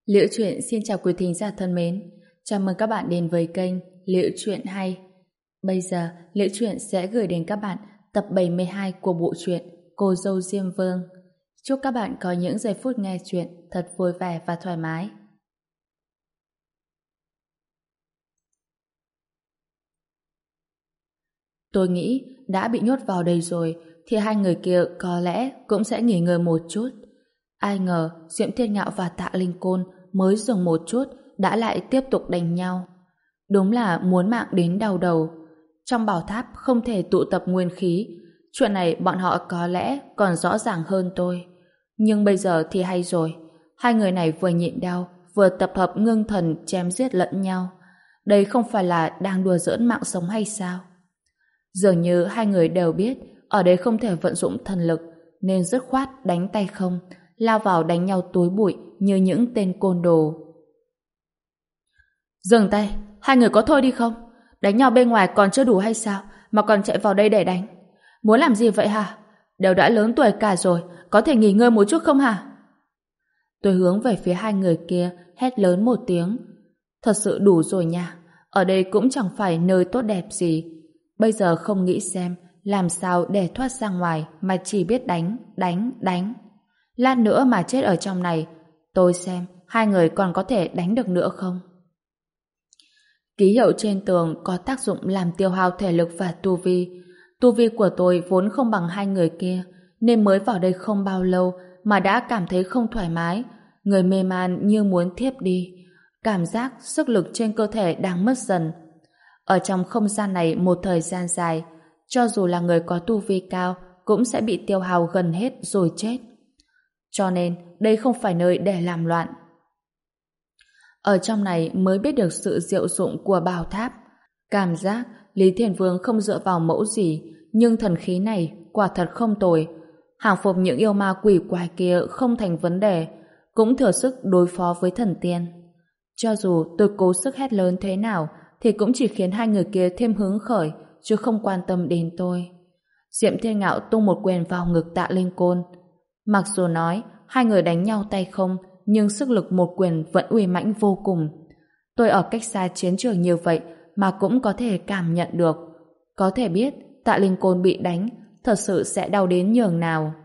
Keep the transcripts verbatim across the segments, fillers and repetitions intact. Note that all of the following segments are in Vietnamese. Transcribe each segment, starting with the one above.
Liễu Chuyện xin chào quý thính giả thân mến. Chào mừng các bạn đến với kênh Liễu Chuyện Hay. Bây giờ, Liễu Chuyện sẽ gửi đến các bạn tập bảy mươi hai của bộ truyện Cô dâu Diêm Vương. Chúc các bạn có những giây phút nghe chuyện thật vui vẻ và thoải mái. Tôi nghĩ đã bị nhốt vào đây rồi thì hai người kia có lẽ cũng sẽ nghỉ ngơi một chút. Ai ngờ Diệm Thiên Ngạo và Tạ Linh Côn mới dừng một chút đã lại tiếp tục đánh nhau. Đúng là muốn mạng đến đau đầu. Trong bảo tháp không thể tụ tập nguyên khí. Chuyện này bọn họ có lẽ còn rõ ràng hơn tôi. Nhưng bây giờ thì hay rồi. Hai người này vừa nhịn đau vừa tập hợp ngưng thần chém giết lẫn nhau. Đây không phải là đang đùa giỡn mạng sống hay sao? Dường như hai người đều biết ở đây không thể vận dụng thần lực nên dứt khoát đánh tay không, lao vào đánh nhau túi bụi như những tên côn đồ. Dừng tay, hai người có thôi đi không? Đánh nhau bên ngoài còn chưa đủ hay sao mà còn chạy vào đây để đánh? Muốn làm gì vậy hả? Đều đã lớn tuổi cả rồi, có thể nghỉ ngơi một chút không hả? Tôi hướng về phía hai người kia hét lớn một tiếng. Thật sự đủ rồi nha, ở đây cũng chẳng phải nơi tốt đẹp gì. Bây giờ không nghĩ xem làm sao để thoát ra ngoài mà chỉ biết đánh, đánh, đánh. Lát nữa mà chết ở trong này, tôi xem hai người còn có thể đánh được nữa không? Ký hiệu trên tường có tác dụng làm tiêu hao thể lực và tu vi. Tu vi của tôi vốn không bằng hai người kia, nên mới vào đây không bao lâu mà đã cảm thấy không thoải mái, người mê man như muốn thiếp đi. Cảm giác sức lực trên cơ thể đang mất dần. Ở trong không gian này một thời gian dài, cho dù là người có tu vi cao cũng sẽ bị tiêu hao gần hết rồi chết. Cho nên đây không phải nơi để làm loạn. Ở trong này mới biết được sự diệu dụng của bảo tháp. Cảm giác Lý Thiền Vương không dựa vào mẫu gì, nhưng thần khí này quả thật không tồi. Hàng phục những yêu ma quỷ quái kia không thành vấn đề, cũng thừa sức đối phó với thần tiên. Cho dù tôi cố sức hét lớn thế nào thì cũng chỉ khiến hai người kia thêm hứng khởi, chứ không quan tâm đến tôi. Diệm Thiên Ngạo tung một quyền vào ngực Tạ Linh Côn. Mặc dù nói hai người đánh nhau tay không, nhưng sức lực một quyền vẫn uy mãnh vô cùng. Tôi ở cách xa chiến trường như vậy mà cũng có thể cảm nhận được. Có thể biết Tạ Linh Côn bị đánh thật sự sẽ đau đến nhường nào.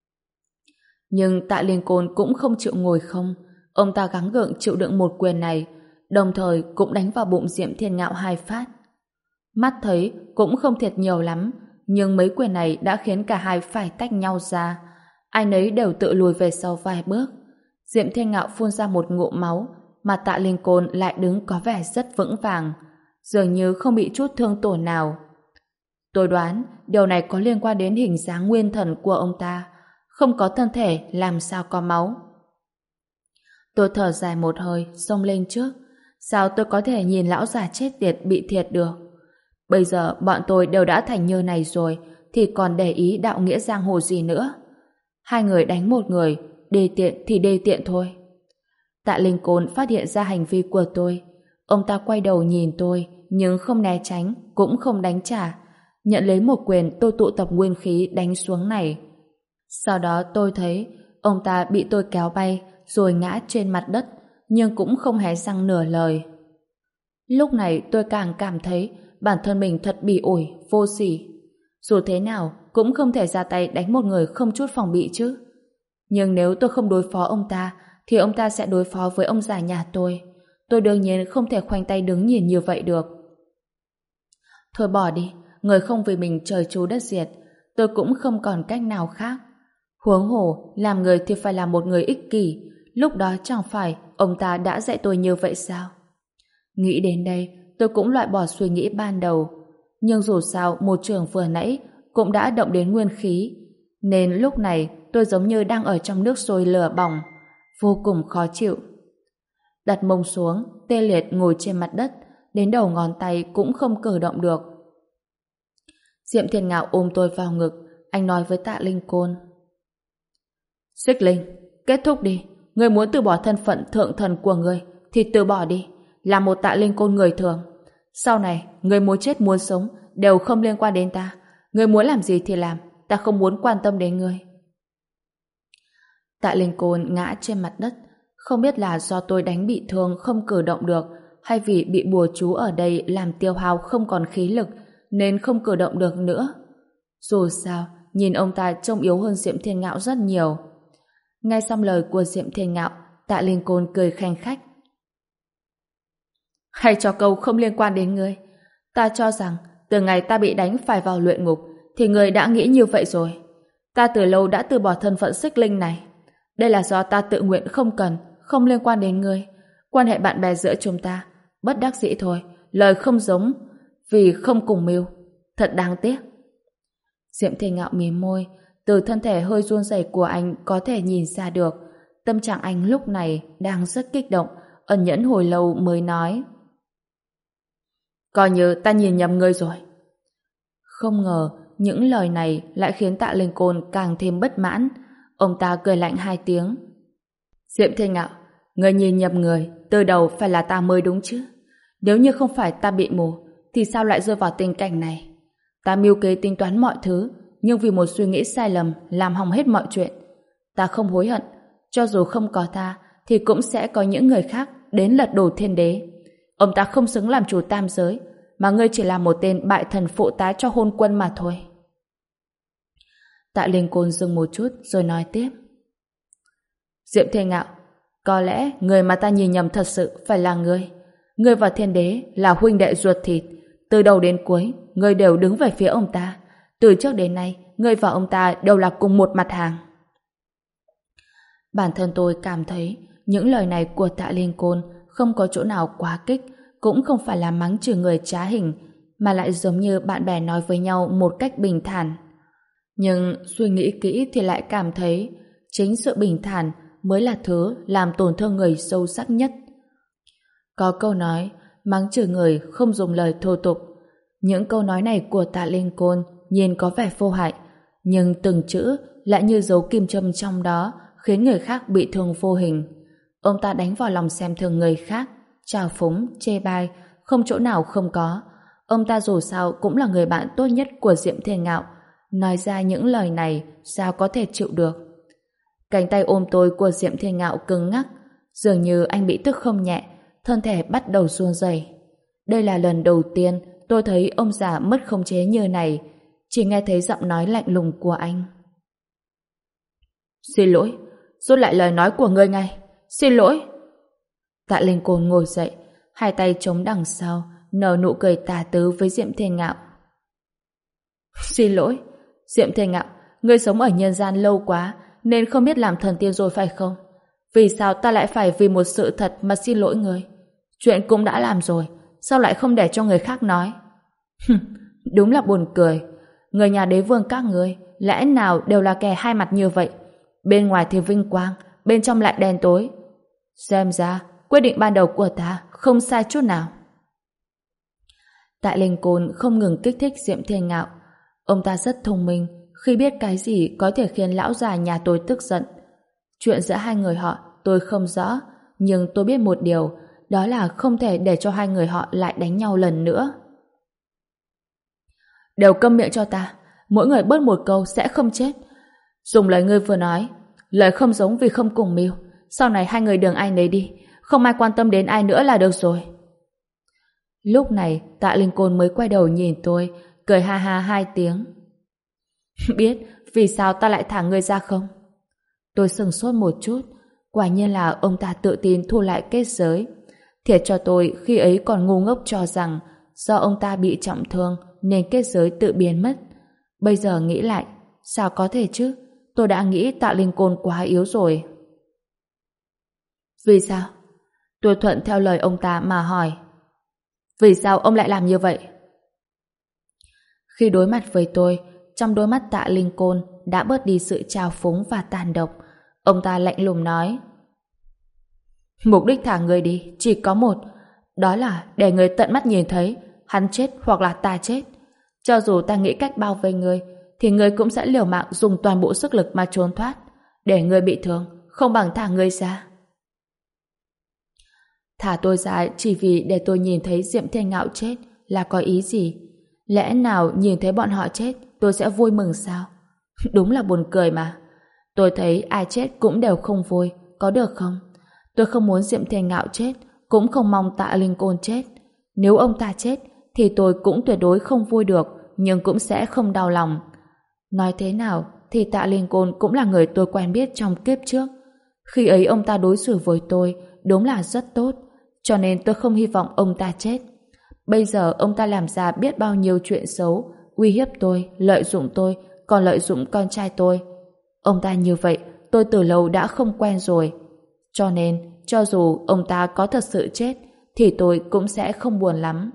Nhưng Tạ Linh Côn cũng không chịu ngồi không. Ông ta gắng gượng chịu đựng một quyền này, đồng thời cũng đánh vào bụng Diệm Thiên Ngạo hai phát. Mắt thấy cũng không thiệt nhiều lắm, nhưng mấy quyền này đã khiến cả hai phải tách nhau ra. Ai nấy đều tự lùi về sau vài bước. Diệm Thiên Ngạo phun ra một ngụm máu, mà Tạ Linh Côn lại đứng có vẻ rất vững vàng, dường như không bị chút thương tổn nào. Tôi đoán điều này có liên quan đến hình dáng nguyên thần của ông ta. Không có thân thể làm sao có máu. Tôi thở dài một hơi, xông lên trước. Sao tôi có thể nhìn lão già chết tiệt bị thiệt được? Bây giờ bọn tôi đều đã thành như này rồi, thì còn để ý đạo nghĩa giang hồ gì nữa? Hai người đánh một người, đê tiện thì đê tiện thôi. Tạ Linh Côn phát hiện ra hành vi của tôi. Ông ta quay đầu nhìn tôi, nhưng không né tránh, cũng không đánh trả. Nhận lấy một quyền tôi tụ tập nguyên khí đánh xuống này. Sau đó tôi thấy ông ta bị tôi kéo bay, rồi ngã trên mặt đất, nhưng cũng không hé răng nửa lời. Lúc này tôi càng cảm thấy bản thân mình thật bỉ ổi, vô sỉ. Dù thế nào cũng không thể ra tay đánh một người không chút phòng bị chứ. Nhưng nếu tôi không đối phó ông ta thì ông ta sẽ đối phó với ông già nhà tôi. Tôi đương nhiên không thể khoanh tay đứng nhìn như vậy được. Thôi bỏ đi, người không vì mình trời chu đất diệt, tôi cũng không còn cách nào khác. Huống hồ, làm người thì phải là một người ích kỷ. Lúc đó chẳng phải ông ta đã dạy tôi như vậy sao? Nghĩ đến đây, tôi cũng loại bỏ suy nghĩ ban đầu. Nhưng dù sao một trường vừa nãy cũng đã động đến nguyên khí, nên lúc này tôi giống như đang ở trong nước sôi lửa bỏng, vô cùng khó chịu. Đặt mông xuống, tê liệt ngồi trên mặt đất, đến đầu ngón tay cũng không cử động được. Diệm Thiên Ngạo ôm tôi vào ngực, anh nói với Tạ Linh Côn. Xích Linh, kết thúc đi. Ngươi muốn từ bỏ thân phận thượng thần của ngươi thì từ bỏ đi, là một Tạ Linh Côn người thường. Sau này, ngươi muốn chết muốn sống đều không liên quan đến ta. Ngươi muốn làm gì thì làm, ta không muốn quan tâm đến ngươi. Tạ Linh Côn ngã trên mặt đất, Không biết là do tôi đánh bị thương không cử động được, hay vì bị bùa chú ở đây làm tiêu hao không còn khí lực nên không cử động được nữa. Dù sao, nhìn ông ta trông yếu hơn Diệm Thiên Ngạo rất nhiều. Nghe xong lời của Diệm Thiên Ngạo, Tạ Linh Côn cười khanh khách. Hay cho câu không liên quan đến ngươi. Ta cho rằng từ ngày ta bị đánh phải vào luyện ngục thì ngươi đã nghĩ như vậy rồi. Ta từ lâu đã từ bỏ thân phận xích linh này. Đây là do ta tự nguyện không cần, không liên quan đến ngươi. Quan hệ bạn bè giữa chúng ta bất đắc dĩ thôi, lời không giống vì không cùng mưu. Thật đáng tiếc. Diệm Thiên Ngạo mím môi, từ thân thể hơi run rẩy của anh có thể nhìn ra được tâm trạng anh lúc này đang rất kích động, ẩn nhẫn hồi lâu mới nói: coi như ta nhìn nhầm ngươi rồi. Không ngờ những lời này lại khiến Tạ Linh Côn càng thêm bất mãn. Ông ta cười lạnh hai tiếng. Diệm Thiên Ngạo, ngươi nhìn nhầm người, từ đầu phải là ta mới đúng chứ. Nếu như không phải ta bị mù thì sao lại rơi vào tình cảnh này? Ta mưu kế tính toán mọi thứ, nhưng vì một suy nghĩ sai lầm làm hỏng hết mọi chuyện. Ta không hối hận, cho dù không có ta thì cũng sẽ có những người khác đến lật đổ thiên đế. Ông ta không xứng làm chủ tam giới, mà ngươi chỉ là một tên bại thần phụ tá cho hôn quân mà thôi. Tạ Linh Côn dừng một chút rồi nói tiếp. Diệm Thiên Ngạo, có lẽ người mà ta nhìn nhầm thật sự phải là ngươi. Ngươi và thiên đế là huynh đệ ruột thịt. Từ đầu đến cuối, ngươi đều đứng về phía ông ta. Từ trước đến nay, ngươi và ông ta đều là cùng một mặt hàng. Bản thân tôi cảm thấy những lời này của Tạ Linh Côn không có chỗ nào quá kích, cũng không phải là mắng chửi người trá hình, mà lại giống như bạn bè nói với nhau một cách bình thản. Nhưng suy nghĩ kỹ thì lại cảm thấy chính sự bình thản mới là thứ làm tổn thương người sâu sắc nhất. Có câu nói, mắng chửi người không dùng lời thô tục. Những câu nói này của Tạ Linh Côn nhìn có vẻ vô hại, nhưng từng chữ lại như dấu kim châm trong đó, khiến người khác bị thương vô hình. Ông ta đánh vào lòng xem thường người khác, trào phúng, chê bai, không chỗ nào không có. Ông ta dù sao cũng là người bạn tốt nhất của Diệm Thiên Ngạo, nói ra những lời này sao có thể chịu được. Cánh tay ôm tôi của Diệm Thiên Ngạo cứng ngắc, dường như anh bị tức không nhẹ, thân thể bắt đầu run rẩy. Đây là lần đầu tiên tôi thấy ông già mất khống chế như này, chỉ nghe thấy giọng nói lạnh lùng của anh. Xin lỗi, rút lại lời nói của ngươi ngay. Xin lỗi. Tạ Linh Côn ngồi dậy, hai tay chống đằng sau, nở nụ cười tà tứ với Diệm Thiên Ngạo. Xin lỗi, Diệm Thiên Ngạo, ngươi sống ở nhân gian lâu quá nên không biết làm thần tiên rồi phải không? Vì sao ta lại phải vì một sự thật mà xin lỗi ngươi? Chuyện cũng đã làm rồi, sao lại không để cho người khác nói? Đúng là buồn cười. Người nhà đế vương các ngươi lẽ nào đều là kẻ hai mặt như vậy? Bên ngoài thì vinh quang, bên trong lại đen tối. Xem ra quyết định ban đầu của ta không sai chút nào. Tạ Linh Côn không ngừng kích thích Diệm Thiên Ngạo. Ông ta rất thông minh khi biết cái gì có thể khiến lão già nhà tôi tức giận. Chuyện giữa hai người họ tôi không rõ, nhưng tôi biết một điều, đó là không thể để cho hai người họ lại đánh nhau lần nữa. Đều câm miệng cho ta, mỗi người bớt một câu sẽ không chết. Dùng lời ngươi vừa nói, lời không giống vì không cùng mưu. Sau này hai người đường ai nấy đi, không ai quan tâm đến ai nữa là được rồi. Lúc này Tạ Linh Côn mới quay đầu nhìn tôi, cười ha ha hai tiếng. Biết vì sao ta lại thả ngươi ra không? Tôi sừng sốt một chút, quả nhiên là ông ta tự tin thu lại kết giới. Thiệt cho tôi khi ấy còn ngu ngốc cho rằng do ông ta bị trọng thương nên kết giới tự biến mất. Bây giờ nghĩ lại, sao có thể chứ? Tôi đã nghĩ Tạ Linh Côn quá yếu rồi. Vì sao? Tôi thuận theo lời ông ta mà hỏi. Vì sao ông lại làm như vậy? Khi đối mặt với tôi, trong đôi mắt Tạ Linh Côn đã bớt đi sự trào phúng và tàn độc. Ông ta lạnh lùng nói: Mục đích thả người đi chỉ có một, đó là để người tận mắt nhìn thấy hắn chết hoặc là ta chết. Cho dù ta nghĩ cách bao vây người, thì người cũng sẽ liều mạng dùng toàn bộ sức lực mà trốn thoát. Để người bị thương, không bằng thả người ra. Thả tôi ra chỉ vì để tôi nhìn thấy Diệm Thiên Ngạo chết là có ý gì? Lẽ nào nhìn thấy bọn họ chết tôi sẽ vui mừng sao? Đúng là buồn cười mà. Tôi thấy ai chết cũng đều không vui, có được không? Tôi không muốn Diệm Thiên Ngạo chết, cũng không mong Tạ Linh Côn chết. Nếu ông ta chết, thì tôi cũng tuyệt đối không vui được, nhưng cũng sẽ không đau lòng. Nói thế nào, thì Tạ Linh Côn cũng là người tôi quen biết trong kiếp trước. Khi ấy ông ta đối xử với tôi đúng là rất tốt, cho nên tôi không hy vọng ông ta chết. Bây giờ ông ta làm ra biết bao nhiêu chuyện xấu, uy hiếp tôi, lợi dụng tôi, còn lợi dụng con trai tôi. Ông ta như vậy, tôi từ lâu đã không quen rồi. Cho nên, cho dù ông ta có thật sự chết, thì tôi cũng sẽ không buồn lắm.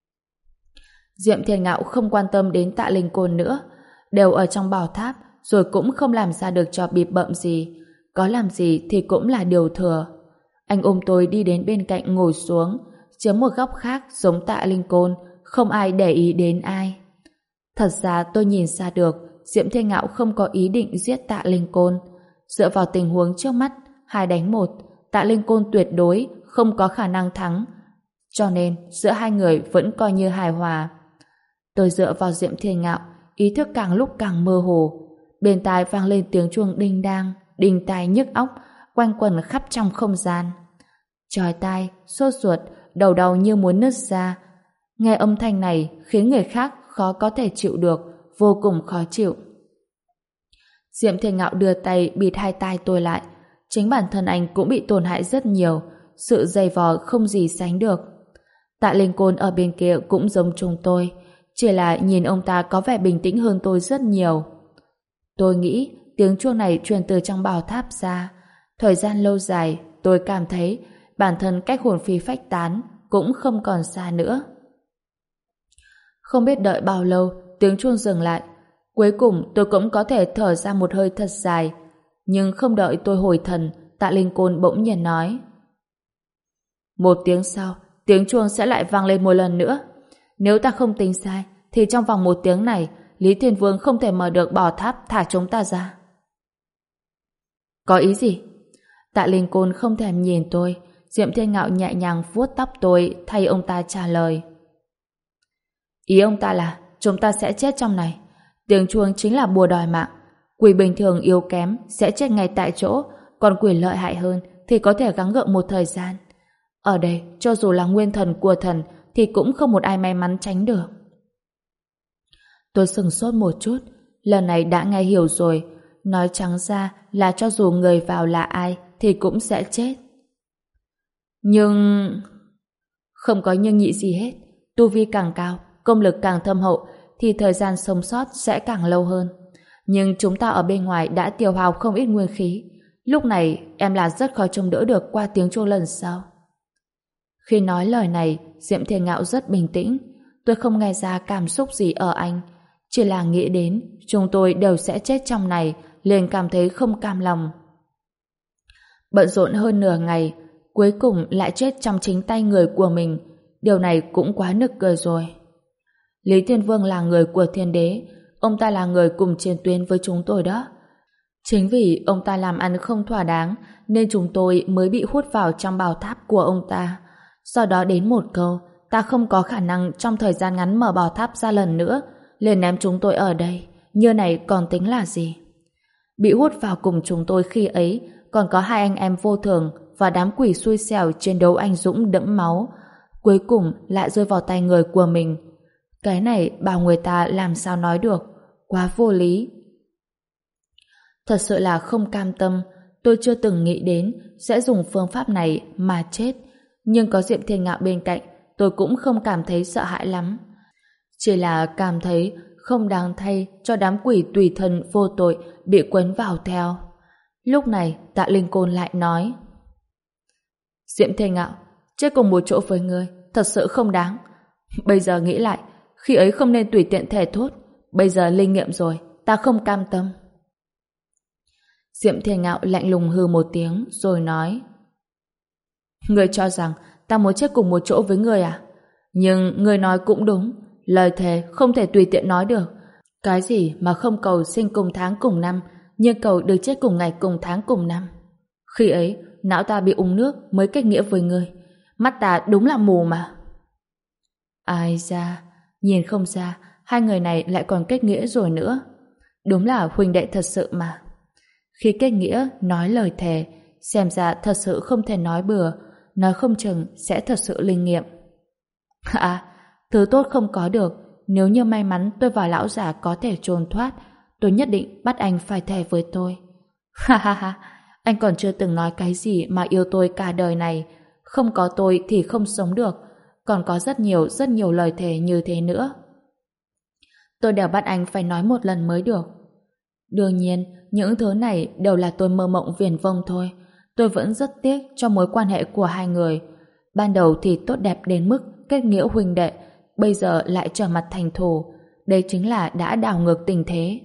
Diệm Thiên Ngạo không quan tâm đến Tạ Linh Côn nữa, đều ở trong bảo tháp, rồi cũng không làm ra được trò bịp bợm gì. Có làm gì thì cũng là điều thừa. Anh ôm tôi đi đến bên cạnh ngồi xuống, chiếm một góc khác giống Tạ Linh Côn, không ai để ý đến ai. Thật ra tôi nhìn ra được Diệm Thiên Ngạo không có ý định giết Tạ Linh Côn. Dựa vào tình huống trước mắt, hai đánh một, Tạ Linh Côn tuyệt đối không có khả năng thắng. Cho nên giữa hai người vẫn coi như hài hòa. Tôi dựa vào Diệm Thiên Ngạo, ý thức càng lúc càng mơ hồ. Bên tai vang lên tiếng chuông đinh đang, đinh tai nhức óc, quanh quẩn khắp trong không gian. Chói tai, sốt ruột, đầu đau như muốn nứt ra. Nghe âm thanh này khiến người khác khó có thể chịu được, vô cùng khó chịu. Diệm Thiên Ngạo đưa tay bịt hai tai tôi lại. Chính bản thân anh cũng bị tổn hại rất nhiều, sự dày vò không gì sánh được. Tạ Linh Côn ở bên kia cũng giống chúng tôi, chỉ là nhìn ông ta có vẻ bình tĩnh hơn tôi rất nhiều. Tôi nghĩ tiếng chuông này truyền từ trong bảo tháp ra. Thời gian lâu dài, tôi cảm thấy bản thân cách hồn phi phách tán cũng không còn xa nữa. Không biết đợi bao lâu, tiếng chuông dừng lại. Cuối cùng tôi cũng có thể thở ra một hơi thật dài. Nhưng không đợi tôi hồi thần, Tạ Linh Côn bỗng nhiên nói: một tiếng sau, tiếng chuông sẽ lại vang lên một lần nữa. Nếu ta không tính sai, thì trong vòng một tiếng này, Lý Thiên Vương không thể mở được bảo tháp thả chúng ta ra. Có ý gì? Tạ Linh Côn không thèm nhìn tôi. Diệm Thiên Ngạo nhẹ nhàng vuốt tóc tôi thay ông ta trả lời. Ý ông ta là chúng ta sẽ chết trong này. Tiếng chuông chính là bùa đòi mạng. Quỷ bình thường yếu kém sẽ chết ngay tại chỗ, còn quỷ lợi hại hơn thì có thể gắng gượng một thời gian. Ở đây, cho dù là nguyên thần của thần thì cũng không một ai may mắn tránh được. Tôi sửng sốt một chút, lần này đã nghe hiểu rồi. Nói trắng ra là cho dù người vào là ai thì cũng sẽ chết. Nhưng... Không có nhưng nhị gì hết. Tu vi càng cao, công lực càng thâm hậu thì thời gian sống sót sẽ càng lâu hơn. Nhưng chúng ta ở bên ngoài đã tiêu hao không ít nguyên khí. Lúc này em là rất khó trông đỡ được qua tiếng chuông lần sau. Khi nói lời này, Diệm Thiên Ngạo rất bình tĩnh. Tôi không nghe ra cảm xúc gì ở anh, chỉ là nghĩ đến chúng tôi đều sẽ chết trong này, liền cảm thấy không cam lòng. Bận rộn hơn nửa ngày, cuối cùng lại chết trong chính tay người của mình. Điều này cũng quá nực cười rồi. Lý Thiên Vương là người của Thiên Đế, ông ta là người cùng chiến tuyến với chúng tôi đó. Chính vì ông ta làm ăn không thỏa đáng nên chúng tôi mới bị hút vào trong bảo tháp của ông ta. Sau đó đến một câu, ta không có khả năng trong thời gian ngắn mở bảo tháp ra lần nữa, liền ném chúng tôi ở đây. Như này còn tính là gì? Bị hút vào cùng chúng tôi khi ấy còn có hai anh em vô thường và đám quỷ xui xẻo chiến đấu anh dũng đẫm máu, cuối cùng lại rơi vào tay người của mình. Cái này bảo người ta làm sao nói được, quá vô lý. Thật sự là không cam tâm. Tôi chưa từng nghĩ đến sẽ dùng phương pháp này mà chết, nhưng có Diệm Thiên Ngạo bên cạnh, tôi cũng không cảm thấy sợ hãi lắm. Chỉ là cảm thấy không đáng thay cho đám quỷ tùy thân vô tội bị quấn vào theo. Lúc này Tạ Linh Côn lại nói: Diệm Thiên Ngạo, chết cùng một chỗ với ngươi thật sự không đáng. Bây giờ nghĩ lại, khi ấy không nên tùy tiện thề thốt. Bây giờ linh nghiệm rồi, ta không cam tâm. Diệm Thiên Ngạo lạnh lùng hừ một tiếng rồi nói: Ngươi cho rằng ta muốn chết cùng một chỗ với ngươi à? Nhưng ngươi nói cũng đúng, lời thề không thể tùy tiện nói được. Cái gì mà không cầu sinh cùng tháng cùng năm, nhưng cầu được chết cùng ngày cùng tháng cùng năm. Khi ấy, não ta bị uống nước mới kết nghĩa với ngươi. Mắt ta đúng là mù mà. Ai ra, nhìn không ra, hai người này lại còn kết nghĩa rồi nữa. Đúng là huynh đệ thật sự mà. Khi kết nghĩa, nói lời thề, xem ra thật sự không thể nói bừa, nói không chừng sẽ thật sự linh nghiệm. À, thứ tốt không có được, nếu như may mắn tôi và lão già có thể trốn thoát, tôi nhất định bắt anh phải thề với tôi. Ha ha ha, anh còn chưa từng nói cái gì mà yêu tôi cả đời này, không có tôi thì không sống được, còn có rất nhiều rất nhiều lời thề như thế nữa. Tôi đều bắt anh phải nói một lần mới được. Đương nhiên, những thứ này đều là tôi mơ mộng viển vông thôi. Tôi vẫn rất tiếc cho mối quan hệ của hai người. Ban đầu thì tốt đẹp đến mức kết nghĩa huynh đệ, bây giờ lại trở mặt thành thù. Đây chính là đã đảo ngược tình thế.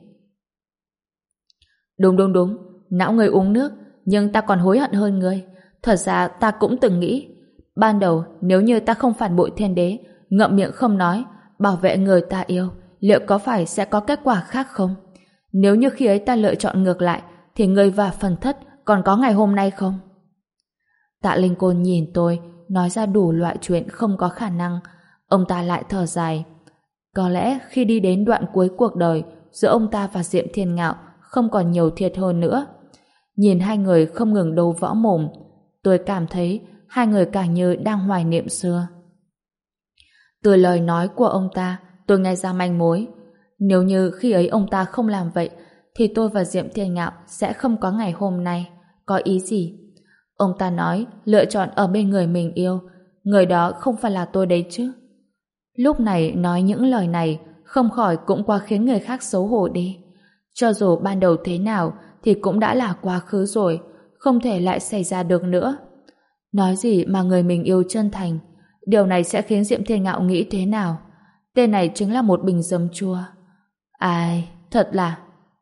Đúng đúng đúng, não người uống nước, nhưng ta còn hối hận hơn ngươi. Thật ra ta cũng từng nghĩ, ban đầu nếu như ta không phản bội thiên đế, ngậm miệng không nói, bảo vệ người ta yêu, liệu có phải sẽ có kết quả khác không? Nếu như khi ấy ta lựa chọn ngược lại, thì ngươi và phần thất còn có ngày hôm nay không? Tạ Linh Côn nhìn tôi, nói ra đủ loại chuyện không có khả năng. Ông ta lại thở dài. Có lẽ khi đi đến đoạn cuối cuộc đời, giữa ông ta và Diệm Thiên Ngạo không còn nhiều thiệt hơn nữa. Nhìn hai người không ngừng đấu võ mồm, tôi cảm thấy hai người càng như đang hoài niệm xưa. Từ lời nói của ông ta, tôi nghe ra manh mối. Nếu như khi ấy ông ta không làm vậy, thì tôi và Diệm Thiên Ngạo sẽ không có ngày hôm nay. Có ý gì? Ông ta nói lựa chọn ở bên người mình yêu, người đó không phải là tôi đấy chứ. Lúc này nói những lời này không khỏi cũng quá khiến người khác xấu hổ đi. Cho dù ban đầu thế nào thì cũng đã là quá khứ rồi, không thể lại xảy ra được nữa. Nói gì mà người mình yêu chân thành, điều này sẽ khiến Diệm Thiên Ngạo nghĩ thế nào? Tên này chính là một bình giấm chua. Ai, thật là...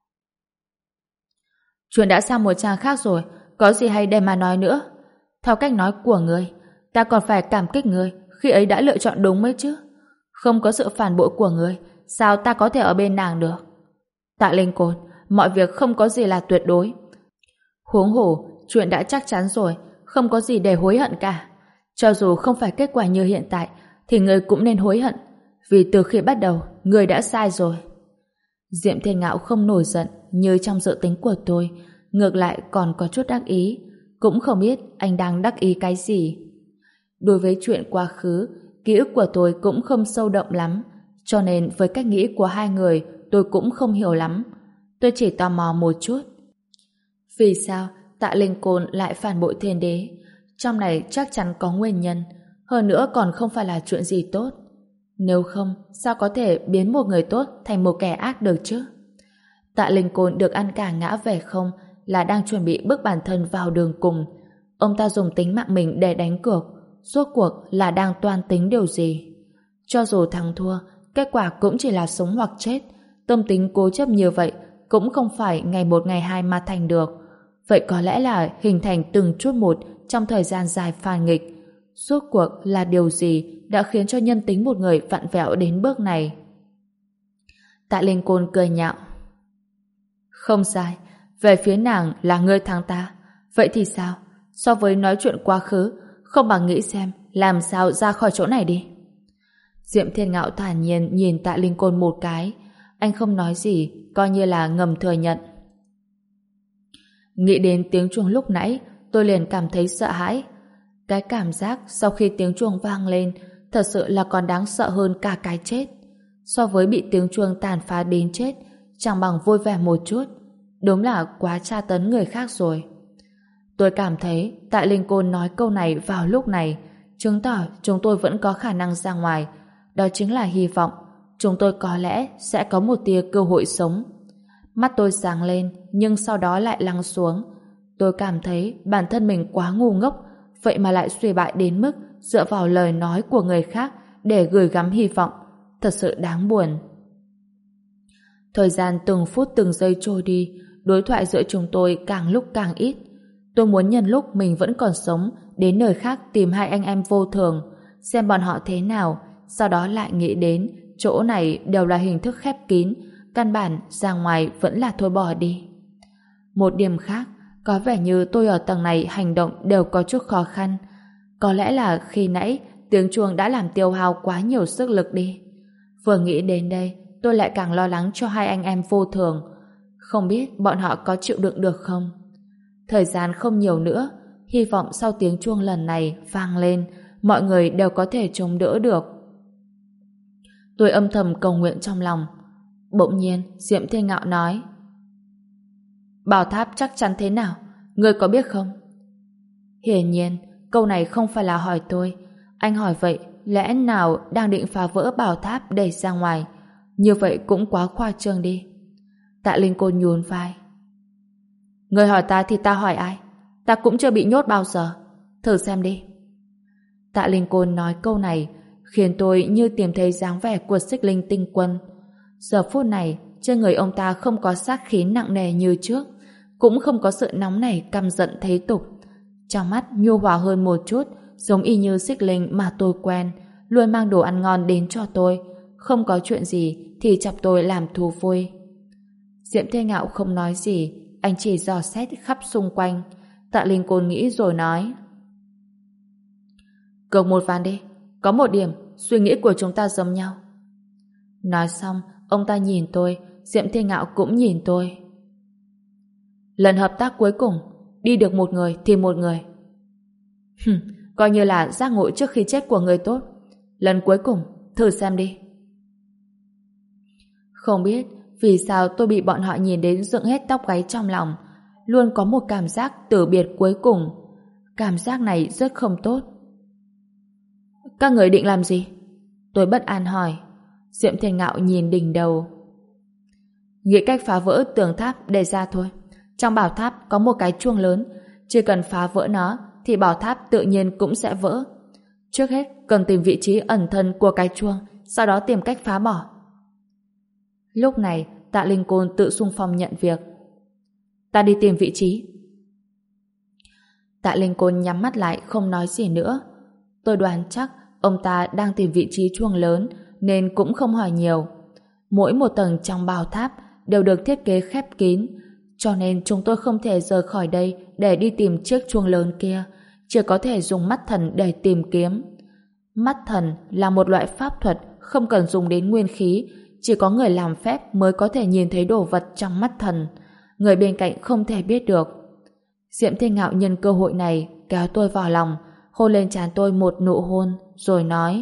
Chuyện đã sang một trang khác rồi, có gì hay để mà nói nữa? Theo cách nói của ngươi, ta còn phải cảm kích ngươi khi ấy đã lựa chọn đúng mới chứ. Không có sự phản bội của ngươi, sao ta có thể ở bên nàng được? Tạ Linh Côn, mọi việc không có gì là tuyệt đối. Huống hồ, chuyện đã chắc chắn rồi, không có gì để hối hận cả. Cho dù không phải kết quả như hiện tại, thì ngươi cũng nên hối hận, vì từ khi bắt đầu, ngươi đã sai rồi. Diệm Thiên Ngạo không nổi giận như trong dự tính của tôi, ngược lại còn có chút đắc ý, cũng không biết anh đang đắc ý cái gì. Đối với chuyện quá khứ, ký ức của tôi cũng không sâu đậm lắm, cho nên với cách nghĩ của hai người tôi cũng không hiểu lắm. Tôi chỉ tò mò một chút. Vì sao Tạ Linh Côn lại phản bội thiên đế? Trong này chắc chắn có nguyên nhân, hơn nữa còn không phải là chuyện gì tốt. Nếu không, sao có thể biến một người tốt thành một kẻ ác được chứ? Tạ Linh Côn được ăn cả ngã về không là đang chuẩn bị bước bản thân vào đường cùng. Ông ta dùng tính mạng mình để đánh cược, rốt cuộc là đang toan tính điều gì? Cho dù thắng thua, kết quả cũng chỉ là sống hoặc chết. Tâm tính cố chấp như vậy cũng không phải ngày một ngày hai mà thành được. Vậy có lẽ là hình thành từng chút một trong thời gian dài phàn nghịch. Rốt cuộc là điều gì đã khiến cho nhân tính một người vặn vẹo đến bước này? Tạ Linh Côn cười nhạo. Không sai, về phía nàng là ngươi thắng ta. Vậy thì sao? So với nói chuyện quá khứ, không bằng nghĩ xem làm sao ra khỏi chỗ này đi. Diệm Thiên Ngạo thản nhiên nhìn Tạ Linh Côn một cái. Anh không nói gì, coi như là ngầm thừa nhận. Nghĩ đến tiếng chuông lúc nãy, tôi liền cảm thấy sợ hãi. Cái cảm giác sau khi tiếng chuông vang lên thật sự là còn đáng sợ hơn cả cái chết. So với bị tiếng chuông tàn phá đến chết, chẳng bằng vui vẻ một chút. Đúng là quá tra tấn người khác rồi. Tôi cảm thấy Tạ Linh Côn nói câu này vào lúc này, chứng tỏ chúng tôi vẫn có khả năng ra ngoài. Đó chính là hy vọng chúng tôi có lẽ sẽ có một tia cơ hội sống. Mắt tôi sáng lên, nhưng sau đó lại lắng xuống. Tôi cảm thấy bản thân mình quá ngu ngốc, vậy mà lại suy bại đến mức dựa vào lời nói của người khác để gửi gắm hy vọng. Thật sự đáng buồn. Thời gian từng phút từng giây trôi đi, đối thoại giữa chúng tôi càng lúc càng ít. Tôi muốn nhân lúc mình vẫn còn sống đến nơi khác tìm hai anh em vô thường, xem bọn họ thế nào, sau đó lại nghĩ đến chỗ này đều là hình thức khép kín, căn bản ra ngoài vẫn là thôi bỏ đi. Một điểm khác, có vẻ như tôi ở tầng này hành động đều có chút khó khăn. Có lẽ là khi nãy tiếng chuông đã làm tiêu hao quá nhiều sức lực đi. Vừa nghĩ đến đây, tôi lại càng lo lắng cho hai anh em vô thường. Không biết bọn họ có chịu đựng được không? Thời gian không nhiều nữa, hy vọng sau tiếng chuông lần này vang lên, mọi người đều có thể chống đỡ được. Tôi âm thầm cầu nguyện trong lòng. Bỗng nhiên, Diệm Thiên Ngạo nói: Bảo tháp chắc chắn thế nào? Ngươi có biết không? Hiển nhiên, câu này không phải là hỏi tôi. Anh hỏi vậy, lẽ nào đang định phá vỡ bảo tháp đẩy ra ngoài? Như vậy cũng quá khoa trương đi. Tạ Linh Côn nhún vai. Ngươi hỏi ta thì ta hỏi ai? Ta cũng chưa bị nhốt bao giờ. Thử xem đi. Tạ Linh Côn nói câu này khiến tôi như tìm thấy dáng vẻ của Xích Linh Tinh Quân. Giờ phút này, trên người ông ta không có sát khí nặng nề như trước, cũng không có sự nóng nảy căm giận thế tục. Trong mắt nhu hòa hơn một chút, giống y như Xích Linh mà tôi quen, luôn mang đồ ăn ngon đến cho tôi. Không có chuyện gì thì chọc tôi làm thú vui. Diệm Thiên Ngạo không nói gì, anh chỉ dò xét khắp xung quanh. Tạ Linh Côn nghĩ rồi nói: Cược một ván đi, có một điểm, suy nghĩ của chúng ta giống nhau. Nói xong, ông ta nhìn tôi, Diệm Thiên Ngạo cũng nhìn tôi. Lần hợp tác cuối cùng, đi được một người thì một người. Hừm, coi như là giác ngộ trước khi chết của người tốt. Lần cuối cùng, thử xem đi. Không biết vì sao tôi bị bọn họ nhìn đến dựng hết tóc gáy trong lòng, luôn có một cảm giác từ biệt cuối cùng. Cảm giác này rất không tốt. Các người định làm gì? Tôi bất an hỏi. Diệm Thiên Ngạo nhìn đỉnh đầu. Nghĩ cách phá vỡ tường tháp để ra thôi. Trong bảo tháp có một cái chuông lớn, chỉ cần phá vỡ nó thì bảo tháp tự nhiên cũng sẽ vỡ. Trước hết cần tìm vị trí ẩn thân của cái chuông, sau đó tìm cách phá bỏ. Lúc này Tạ Linh Côn tự xung phong nhận việc. Ta đi tìm vị trí. Tạ Linh Côn nhắm mắt lại không nói gì nữa. Tôi đoán chắc ông ta đang tìm vị trí chuông lớn nên cũng không hỏi nhiều. Mỗi một tầng trong bảo tháp đều được thiết kế khép kín, cho nên chúng tôi không thể rời khỏi đây để đi tìm chiếc chuông lớn kia, chỉ có thể dùng mắt thần để tìm kiếm. Mắt thần là một loại pháp thuật không cần dùng đến nguyên khí, chỉ có người làm phép mới có thể nhìn thấy đồ vật trong mắt thần, người bên cạnh không thể biết được. Diệm Thiên Ngạo nhân cơ hội này kéo tôi vào lòng, hôn lên trán tôi một nụ hôn, rồi nói: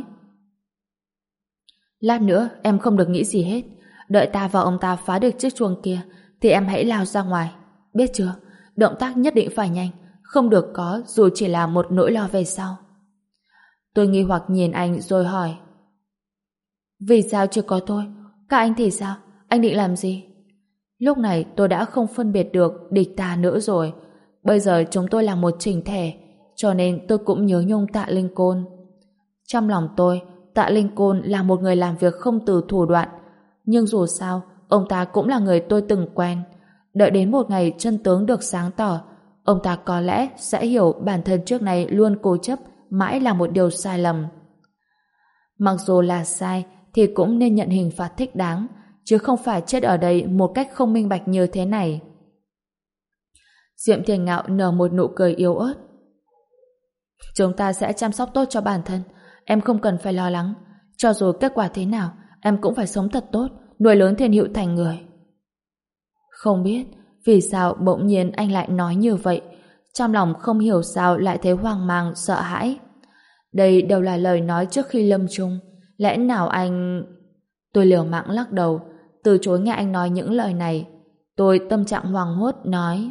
Lát nữa em không được nghĩ gì hết, đợi ta và ông ta phá được chiếc chuông kia thì em hãy lao ra ngoài, biết chưa? Động tác nhất định phải nhanh, không được có dù chỉ là một nỗi lo về sau. Tôi nghi hoặc nhìn anh rồi hỏi: Vì sao chưa có tôi? Các anh thì sao? Anh định làm gì? Lúc này tôi đã không phân biệt được địch ta nữa rồi. Bây giờ chúng tôi là một chỉnh thể, cho nên tôi cũng nhớ nhung Tạ Linh Côn. Trong lòng tôi, Tạ Linh Côn là một người làm việc không từ thủ đoạn, nhưng dù sao ông ta cũng là người tôi từng quen. Đợi đến một ngày chân tướng được sáng tỏ, ông ta có lẽ sẽ hiểu bản thân trước này luôn cố chấp mãi là một điều sai lầm. Mặc dù là sai thì cũng nên nhận hình phạt thích đáng, chứ không phải chết ở đây một cách không minh bạch như thế này. Diệm Thiên Ngạo nở một nụ cười yếu ớt. Chúng ta sẽ chăm sóc tốt cho bản thân, em không cần phải lo lắng. Cho dù kết quả thế nào, em cũng phải sống thật tốt, nuôi lớn Thiên Hữu thành người. Không biết vì sao bỗng nhiên anh lại nói như vậy. Trong lòng không hiểu sao lại thấy hoang mang, sợ hãi. Đây đều là lời nói trước khi lâm chung. Lẽ nào anh... Tôi liều mạng lắc đầu, từ chối nghe anh nói những lời này. Tôi tâm trạng hoảng hốt nói: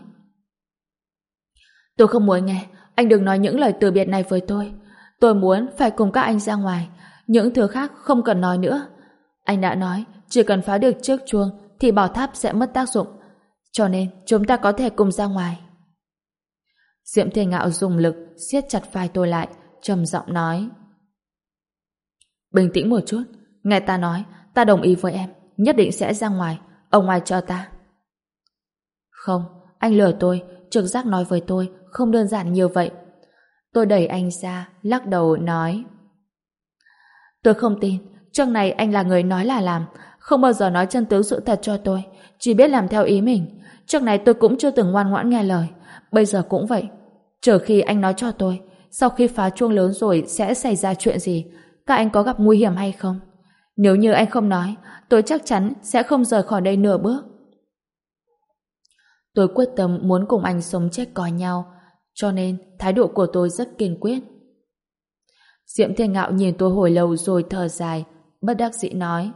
Tôi không muốn nghe. Anh đừng nói những lời từ biệt này với tôi. Tôi muốn phải cùng các anh ra ngoài. Những thứ khác không cần nói nữa. Anh đã nói chỉ cần phá được chiếc chuông thì bảo tháp sẽ mất tác dụng. Cho nên chúng ta có thể cùng ra ngoài. Diệm Thiên Ngạo dùng lực siết chặt vai tôi lại, trầm giọng nói: Bình tĩnh một chút. Nghe ta nói, ta đồng ý với em, nhất định sẽ ra ngoài. Ở ngoài cho ta. Không, anh lừa tôi. Trực giác nói với tôi không đơn giản như vậy. Tôi đẩy anh ra, lắc đầu nói: Tôi không tin. Trước này anh là người nói là làm, không bao giờ nói chân tướng sự thật cho tôi, chỉ biết làm theo ý mình. Trước này tôi cũng chưa từng ngoan ngoãn nghe lời, bây giờ cũng vậy. Trừ khi anh nói cho tôi, sau khi phá chuông lớn rồi sẽ xảy ra chuyện gì, các anh có gặp nguy hiểm hay không? Nếu như anh không nói, tôi chắc chắn sẽ không rời khỏi đây nửa bước. Tôi quyết tâm muốn cùng anh sống chết có nhau, cho nên thái độ của tôi rất kiên quyết. Diệm Thiên Ngạo nhìn tôi hồi lâu rồi thở dài, bất đắc dĩ nói.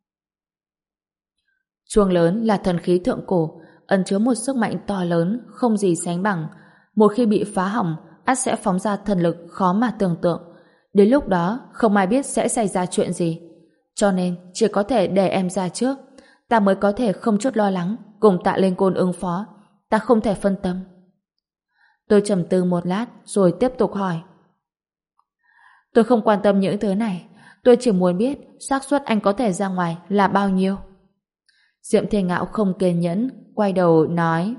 Chuông lớn là thần khí thượng cổ, ẩn chứa một sức mạnh to lớn, không gì sánh bằng. Một khi bị phá hỏng, ắt sẽ phóng ra thần lực khó mà tưởng tượng. Đến lúc đó, không ai biết sẽ xảy ra chuyện gì. Cho nên, chỉ có thể để em ra trước. Ta mới có thể không chút lo lắng, cùng Tạ Linh Côn ứng phó. Ta không thể phân tâm. Tôi trầm tư một lát, rồi tiếp tục hỏi. Tôi không quan tâm những thứ này. Tôi chỉ muốn biết xác suất anh có thể ra ngoài là bao nhiêu. Diệm Thiên Ngạo không kiên nhẫn, quay đầu nói.